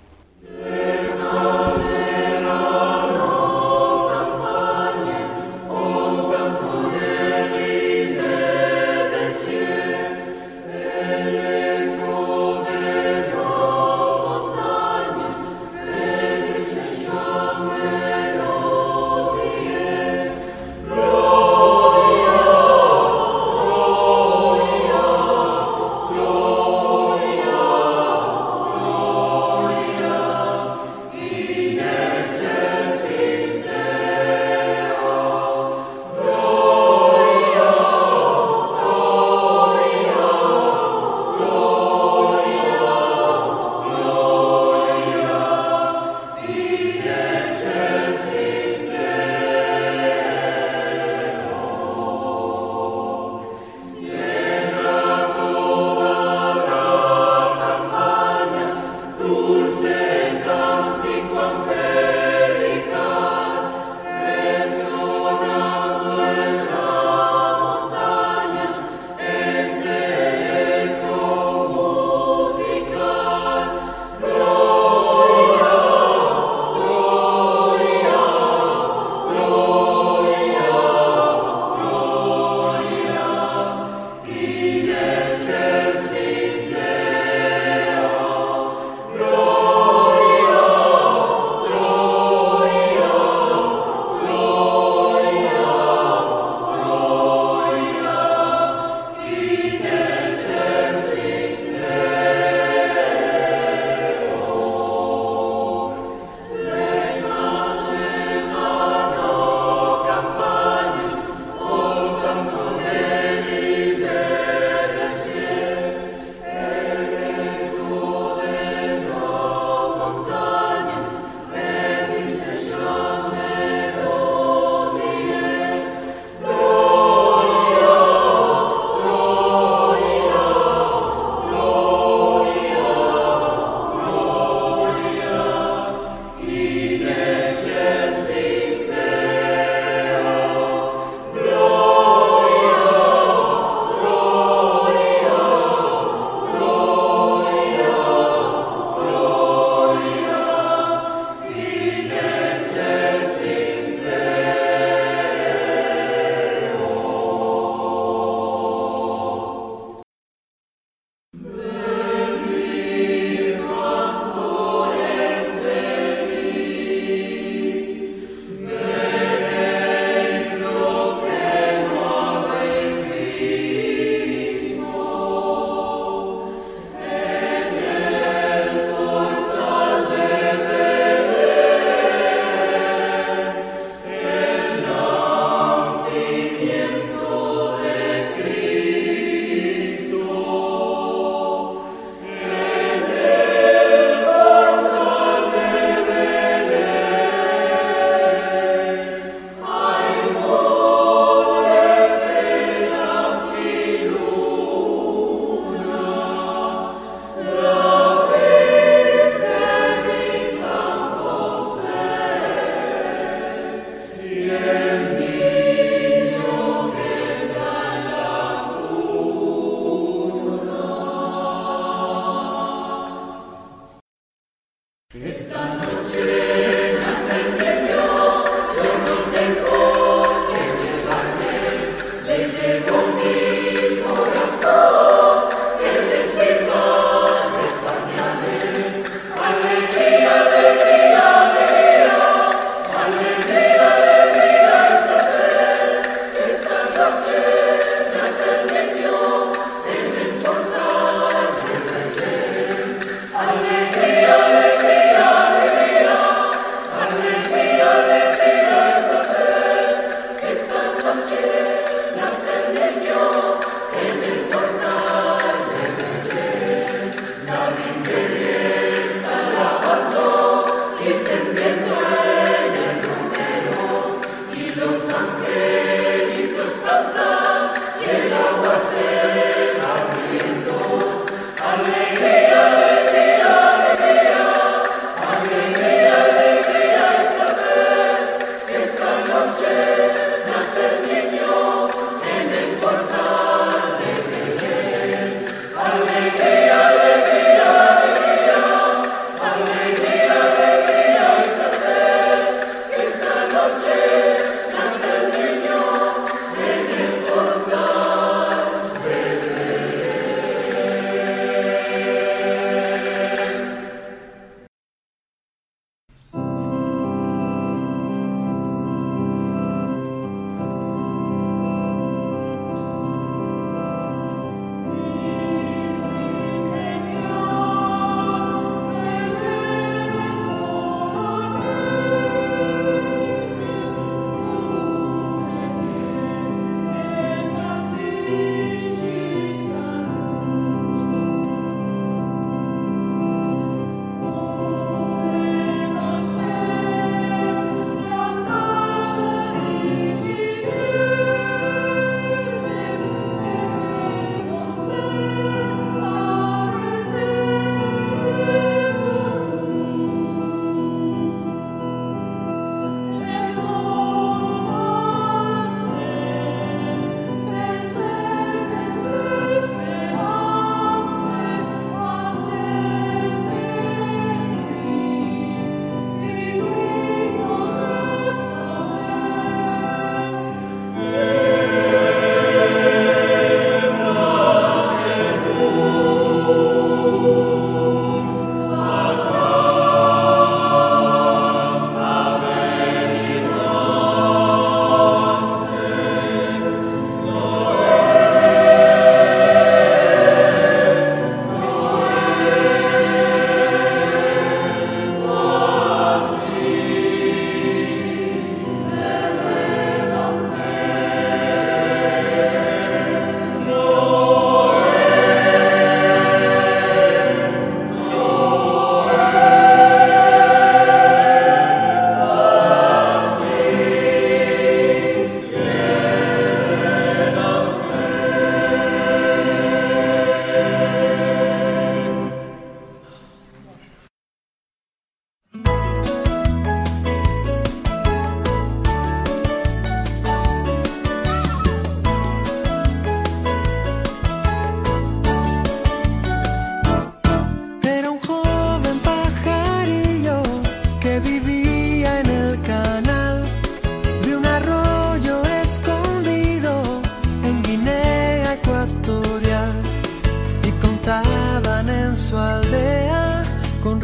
Speaker 6: Gloria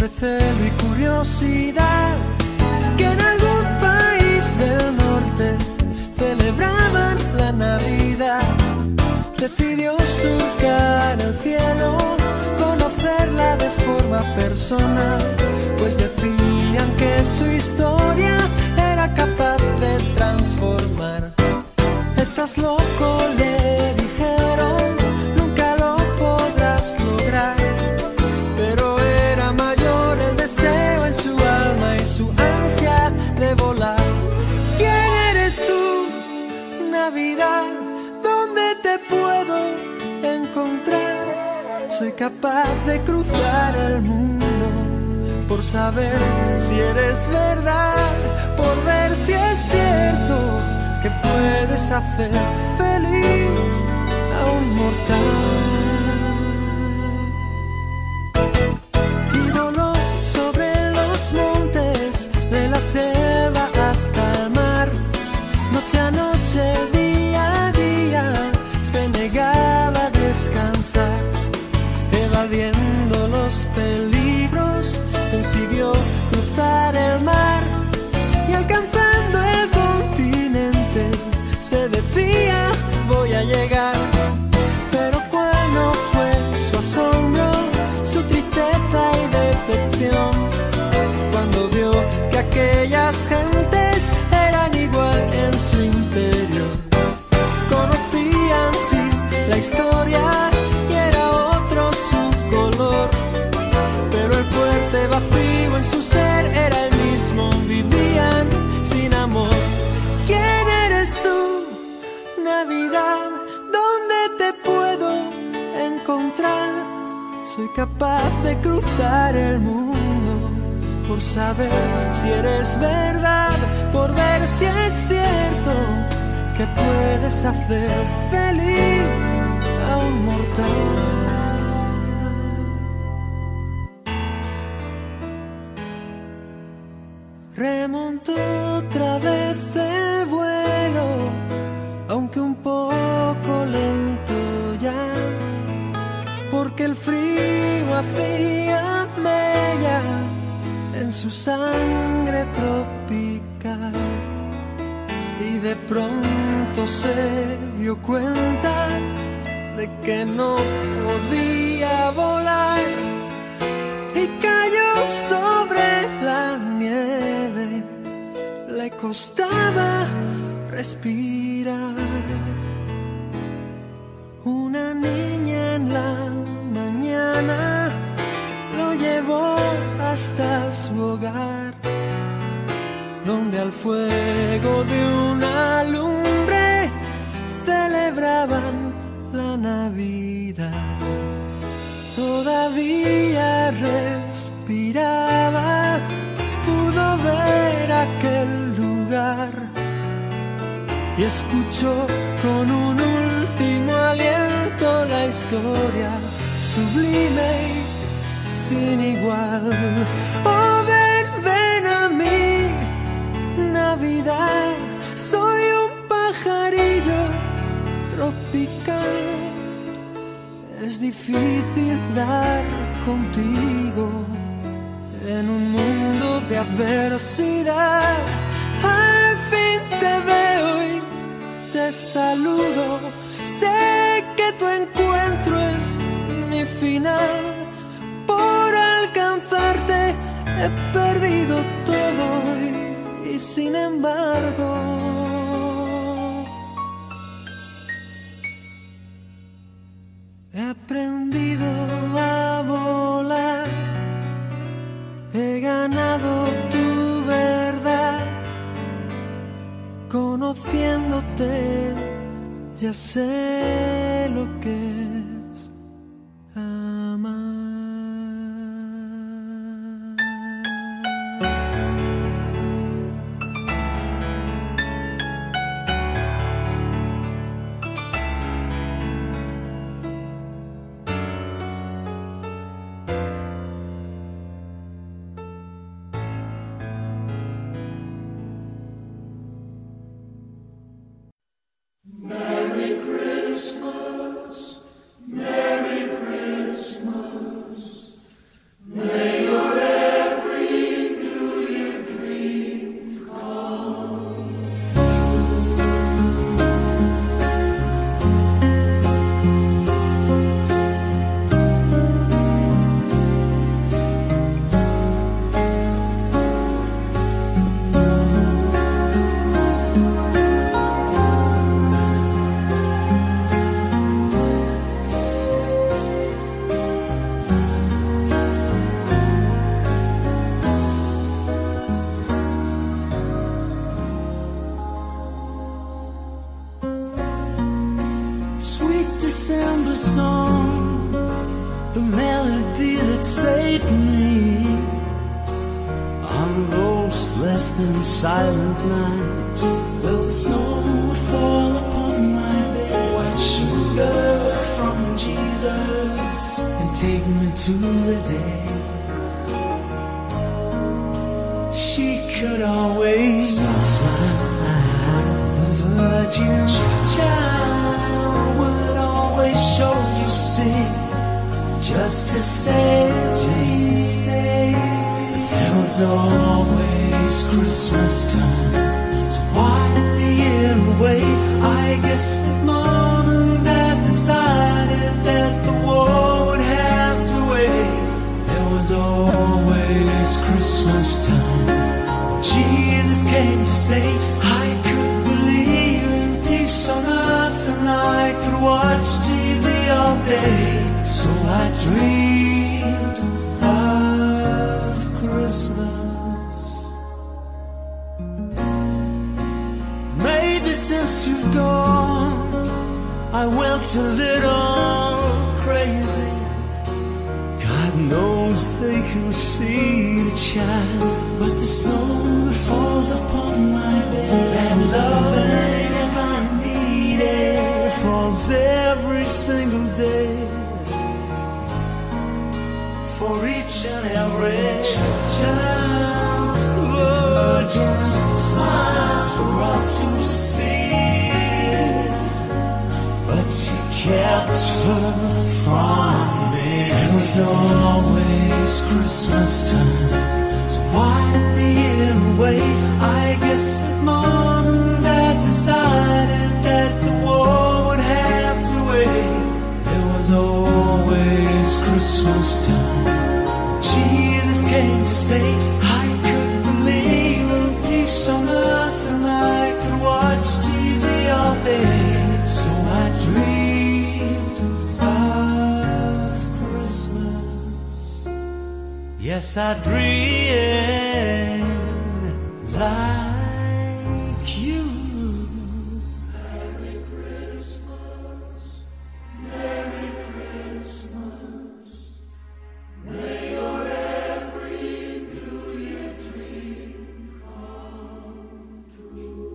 Speaker 3: entre celo y curiosidad, que en algún país del norte celebraban la Navidad. Decidió surcar el cielo, conocerla de forma personal, pues decían que su historia era capaz de transformar. Estás loco, le dijeron, nunca lo podrás lograr. Pero era mayor el deseo en su alma y su ansia de volar. ¿Quién eres tú, Navidad? ¿Dónde te puedo encontrar? Soy capaz de cruzar el mundo por saber si eres verdad, por ver si es cierto que puedes hacer feliz a un mortal. Y voló sobre los montes, de la selva hasta el mar. Noche a noche, día a día, se negaba a descansar. Evadiendo los peligros, consiguió cruzar el mar y alcanzando el continente se decía voy a llegar. Pero cuál no fue su asombro, su tristeza y decepción cuando vio que aquellas gentes eran igual en su interior. Conocían sí la historia y era otro su color, pero el fuerte vacío en su ser era el mismo, vivían sin amor. ¿Quién eres tú, Navidad? ¿Dónde te puedo encontrar? Soy capaz de cruzar el mundo por saber si eres verdad, por ver si es cierto que puedes hacer feliz a un mortal. Remontó otra vez el vuelo, aunque un poco lento ya, porque el frío hacía mella en su sangre tropical. Y de pronto se dio cuenta de que no podía volar y cayó sobre la nieve, le costaba respirar. Una niña en la mañana lo llevó hasta su hogar, donde al fuego de una lumbre celebraban la Navidad. Todavía respiraba, pudo ver aquel lugar y escuchó con un último aliento la historia sublime y sin igual. Oh, ven, ven a mí, Navidad, soy un pajarillo tropical. Es difícil dar contigo en un mundo de adversidad. Al fin te veo y te saludo. Sé que tu encuentro es mi final. Por alcanzarte he perdido todo y, y sin embargo he aprendido a volar, he ganado tu verdad, conociéndote ya sé lo que es amar.
Speaker 17: Merry Christmas,
Speaker 3: endless than silent nights. Well, the snow would fall upon my bed, white sugar from Jesus, and take me to the day. She could always smile. The virgin child would always show you sin, just to say, just to say, there was always Christmas time to wipe the year away. I guess that Mom and Dad decided that the war would have to wait. There was always Christmas time. Jesus came to stay. I could believe in peace on earth, and I could watch T V all day. So I dreamed of Christmas. Maybe since you've gone, I went a little crazy. God knows they can see the child, but the snow that falls upon my bed, that loving I needed, falls every single day. For each and every child, the Virgin smiles for all to see, but she kept her from me. There was always Christmas time to wipe the year away. I guess that Mom and Dad decided that the war would have to wait. There was always Christmas time. Jesus came to stay. I could believe in peace on earth, and I could watch T V all day. So I dreamed of Christmas. Yes, I dreamed like you. Merry Christmas, Merry Christmas. May your every New Year dream come true.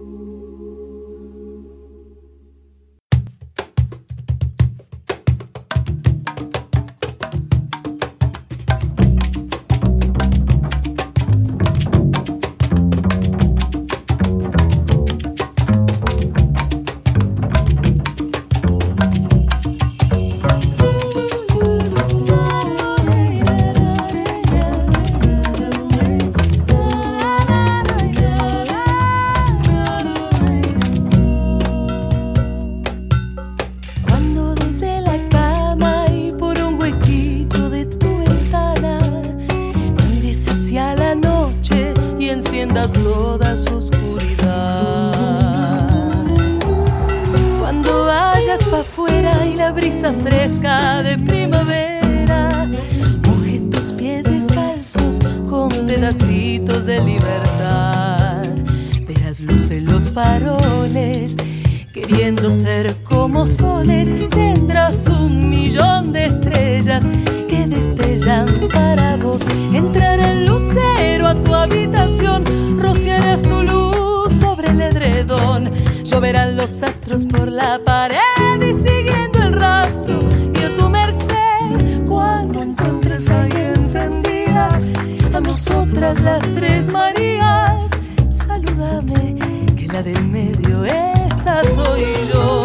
Speaker 2: Toda su oscuridad. Cuando vayas pa' afuera y la brisa fresca de primavera moje tus pies descalzos con pedacitos de libertad, verás luz en los faroles queriendo ser como soles. Tendrás un millón de estrellas que destellan para vos. Entrará el lucero a tu habitación, rociará su luz sobre el edredón. Lloverán los astros por la pared y siguiendo el rastro y a tu merced. Cuando encuentres ahí encendidas a nosotras las tres Marías, salúdame que la del medio esa soy yo.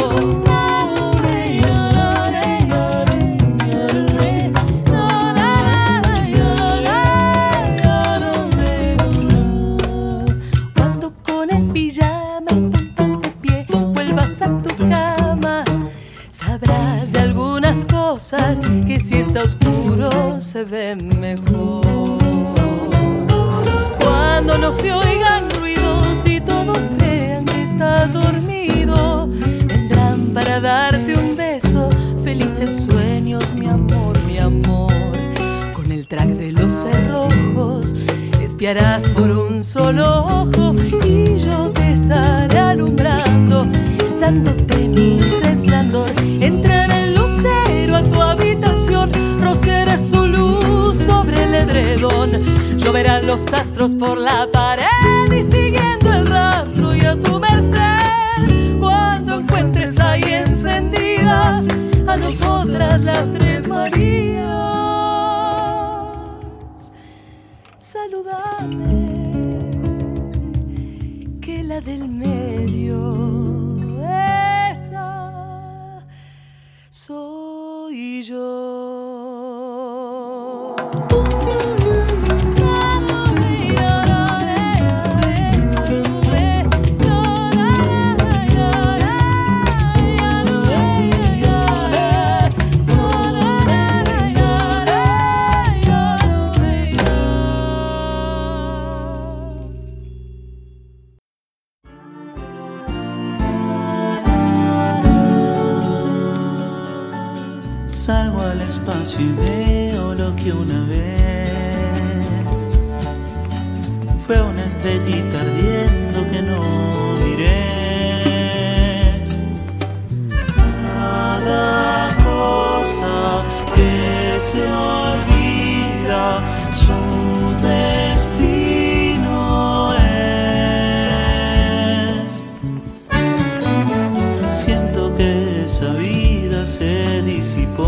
Speaker 2: Que si está oscuro se ve mejor. Cuando no se oigan ruidos y todos crean que estás dormido, vendrán para darte un beso. Felices sueños, mi amor, mi amor. Con el track de los cerrojos espiarás por un solo ojo y yo te estaré alumbrando, dándote mi resplandor. Entrará el lucero a tu habitación, rociará su luz sobre el edredón. Lloverán los los astros por la pared y siguiendo el rastro y a tu merced. Cuando encuentres ahí encendidas a nosotras las tres Marías, saludame, que la del medio, esa soy yo.
Speaker 17: Salgo al espacio y veo lo que una vez fue una estrellita ardiendo que no miré. Cada cosa que se olvida, su destino es. Siento que esa vida se disipó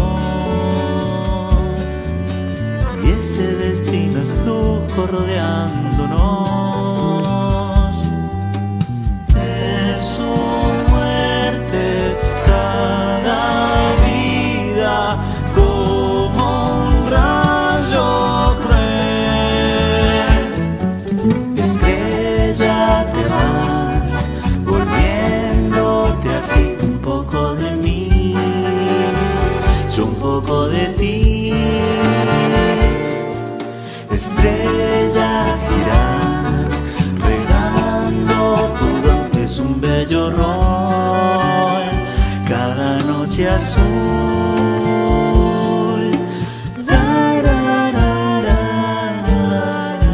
Speaker 17: y ese destino es flujo rodeándonos. Es su muerte cada vida como un rayo cruel. Estrella, te vas volviéndote así, un poco de mí, yo un poco de ti. Estrella, girar, regando todo, es un bello rol, cada noche azul. La, la, la, la, la,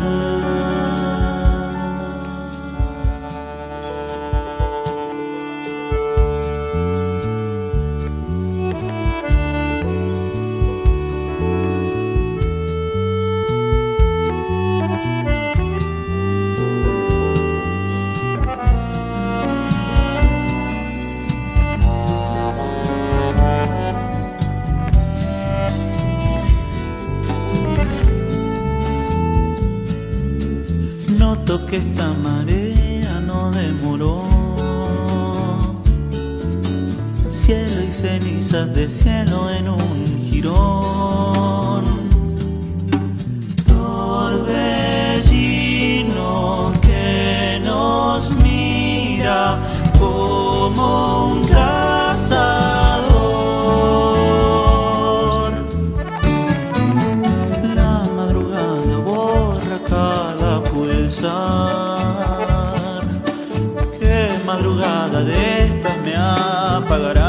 Speaker 17: Noto que esta marea no demoró. Cielo y cenizas de cielo en un jirón. Torbellino que nos mira como un cazador. La madrugada borra cada pulsar. ¿Qué madrugada de estas me apagará?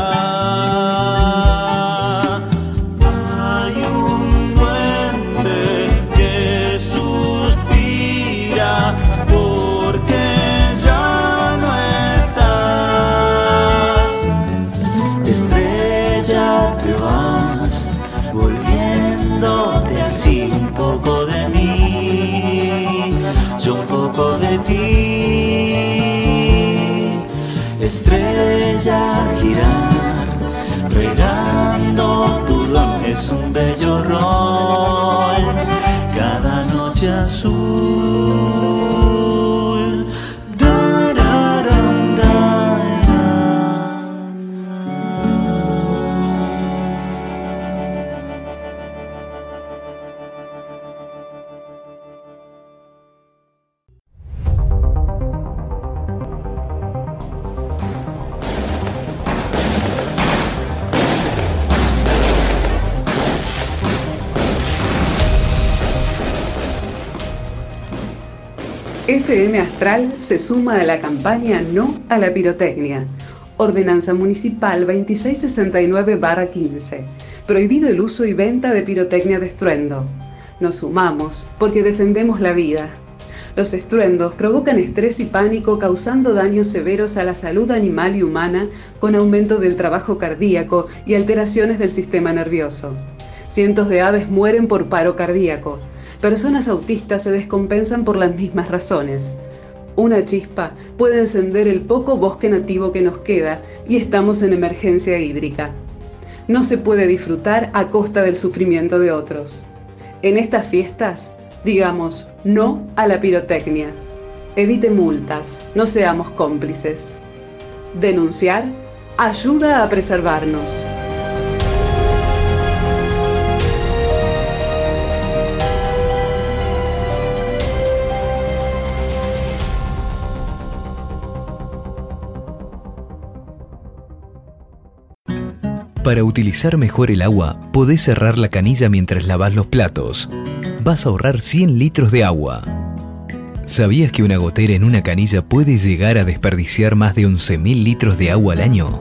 Speaker 17: Hay un duende que suspira porque ya no estás. Estrella, te vas volviéndote así, un poco de mí, yo un poco de ti. Estrella, girar, regando tu don, es un bello rol, cada noche azul. Da, da, da, da, da.
Speaker 7: F M Astral se suma a la campaña No a la Pirotecnia. Ordenanza Municipal veintiséis sesenta y nueve barra quince. Prohibido el uso y venta de pirotecnia de estruendo. Nos sumamos porque defendemos la vida. Los estruendos provocan estrés y pánico, causando daños severos a la salud animal y humana, con aumento del trabajo cardíaco y alteraciones del sistema nervioso. Cientos de aves mueren por paro cardíaco. personas autistas se descompensan por las mismas razones. Una chispa puede encender el poco bosque nativo que nos queda y estamos en emergencia hídrica. No se puede disfrutar a costa del sufrimiento de otros. En estas fiestas, digamos no a la pirotecnia. Evite multas, no seamos cómplices. Denunciar ayuda a preservarnos.
Speaker 18: Para utilizar mejor el agua, podés cerrar la canilla mientras lavas los platos. Vas a ahorrar cien litros de agua. ¿Sabías que una gotera en una canilla puede llegar a desperdiciar más de once mil litros de agua al año?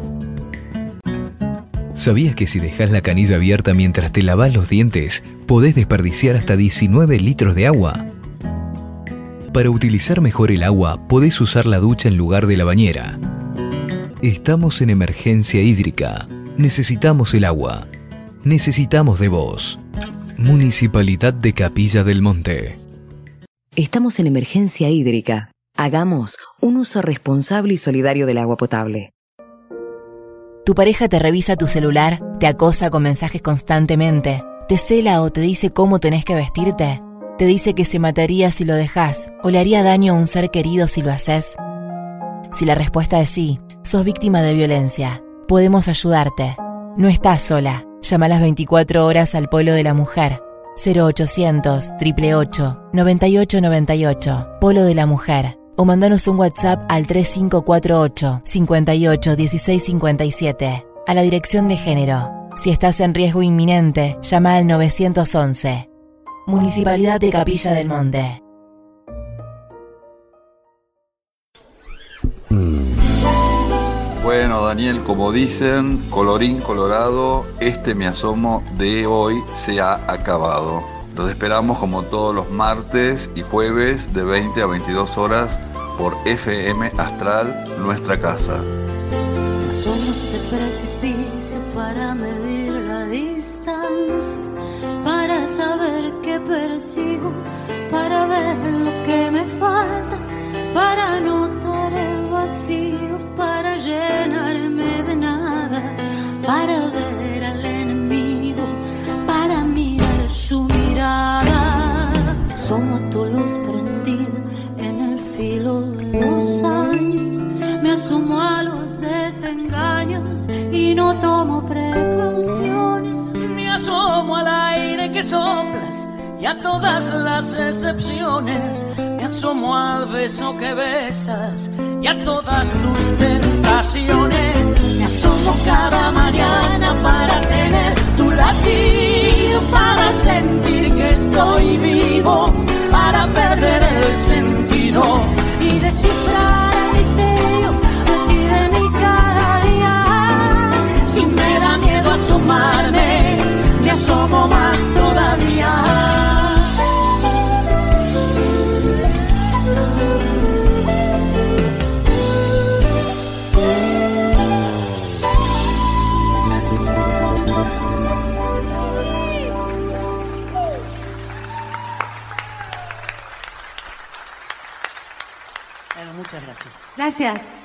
Speaker 18: ¿Sabías que si dejas la canilla abierta mientras te lavas los dientes, podés desperdiciar hasta diecinueve litros de agua? Para utilizar mejor el agua, podés usar la ducha en lugar de la bañera. Estamos en emergencia hídrica. Necesitamos el agua. Necesitamos de vos. Municipalidad de Capilla del Monte.
Speaker 8: Estamos en emergencia hídrica. Hagamos un uso responsable y solidario del agua potable.
Speaker 19: Tu pareja te revisa tu celular, te acosa con mensajes constantemente, te cela o te dice cómo tenés que vestirte, te dice que se mataría si lo dejás o le haría daño a un ser querido si lo haces. Si la respuesta es sí, sos víctima de violencia. Podemos ayudarte. No estás sola. Llama a las veinticuatro horas al Polo de la Mujer. cero ochocientos, ocho ocho ocho, noventa y ocho noventa y ocho. Polo de la Mujer. O mandanos un WhatsApp al tres cinco cuatro ocho, cinco ocho, uno seis cinco siete. A la Dirección de Género. Si estás en riesgo inminente, llama al nueve once. Municipalidad de Capilla del Monte.
Speaker 1: Bueno, Daniel, como dicen, colorín colorado, este Me Asomo de hoy se ha acabado. Los esperamos como todos los martes y jueves de veinte a veintidós horas por F M Astral, nuestra casa.
Speaker 2: Somos de precipicio para medir la distancia, para saber qué persigo, para ver lo que me falta, para notar el vacío, para llenarme de nada, para ver al enemigo, para mirar su mirada. Somos tu luz prendida en el filo de los años. Me asomo a los desengaños y no tomo precauciones.
Speaker 3: Me asomo al aire que soplas y a todas las excepciones. Me asomo al beso que besas y a todas tus tentaciones. Me asomo cada mañana para tener tu latido, para sentir que estoy vivo, para perder el sentido y descifrar el misterio aquí de mi cada día. Si me da miedo asomarme, me asomo más todavía.
Speaker 20: Bueno, muchas gracias.
Speaker 21: Gracias.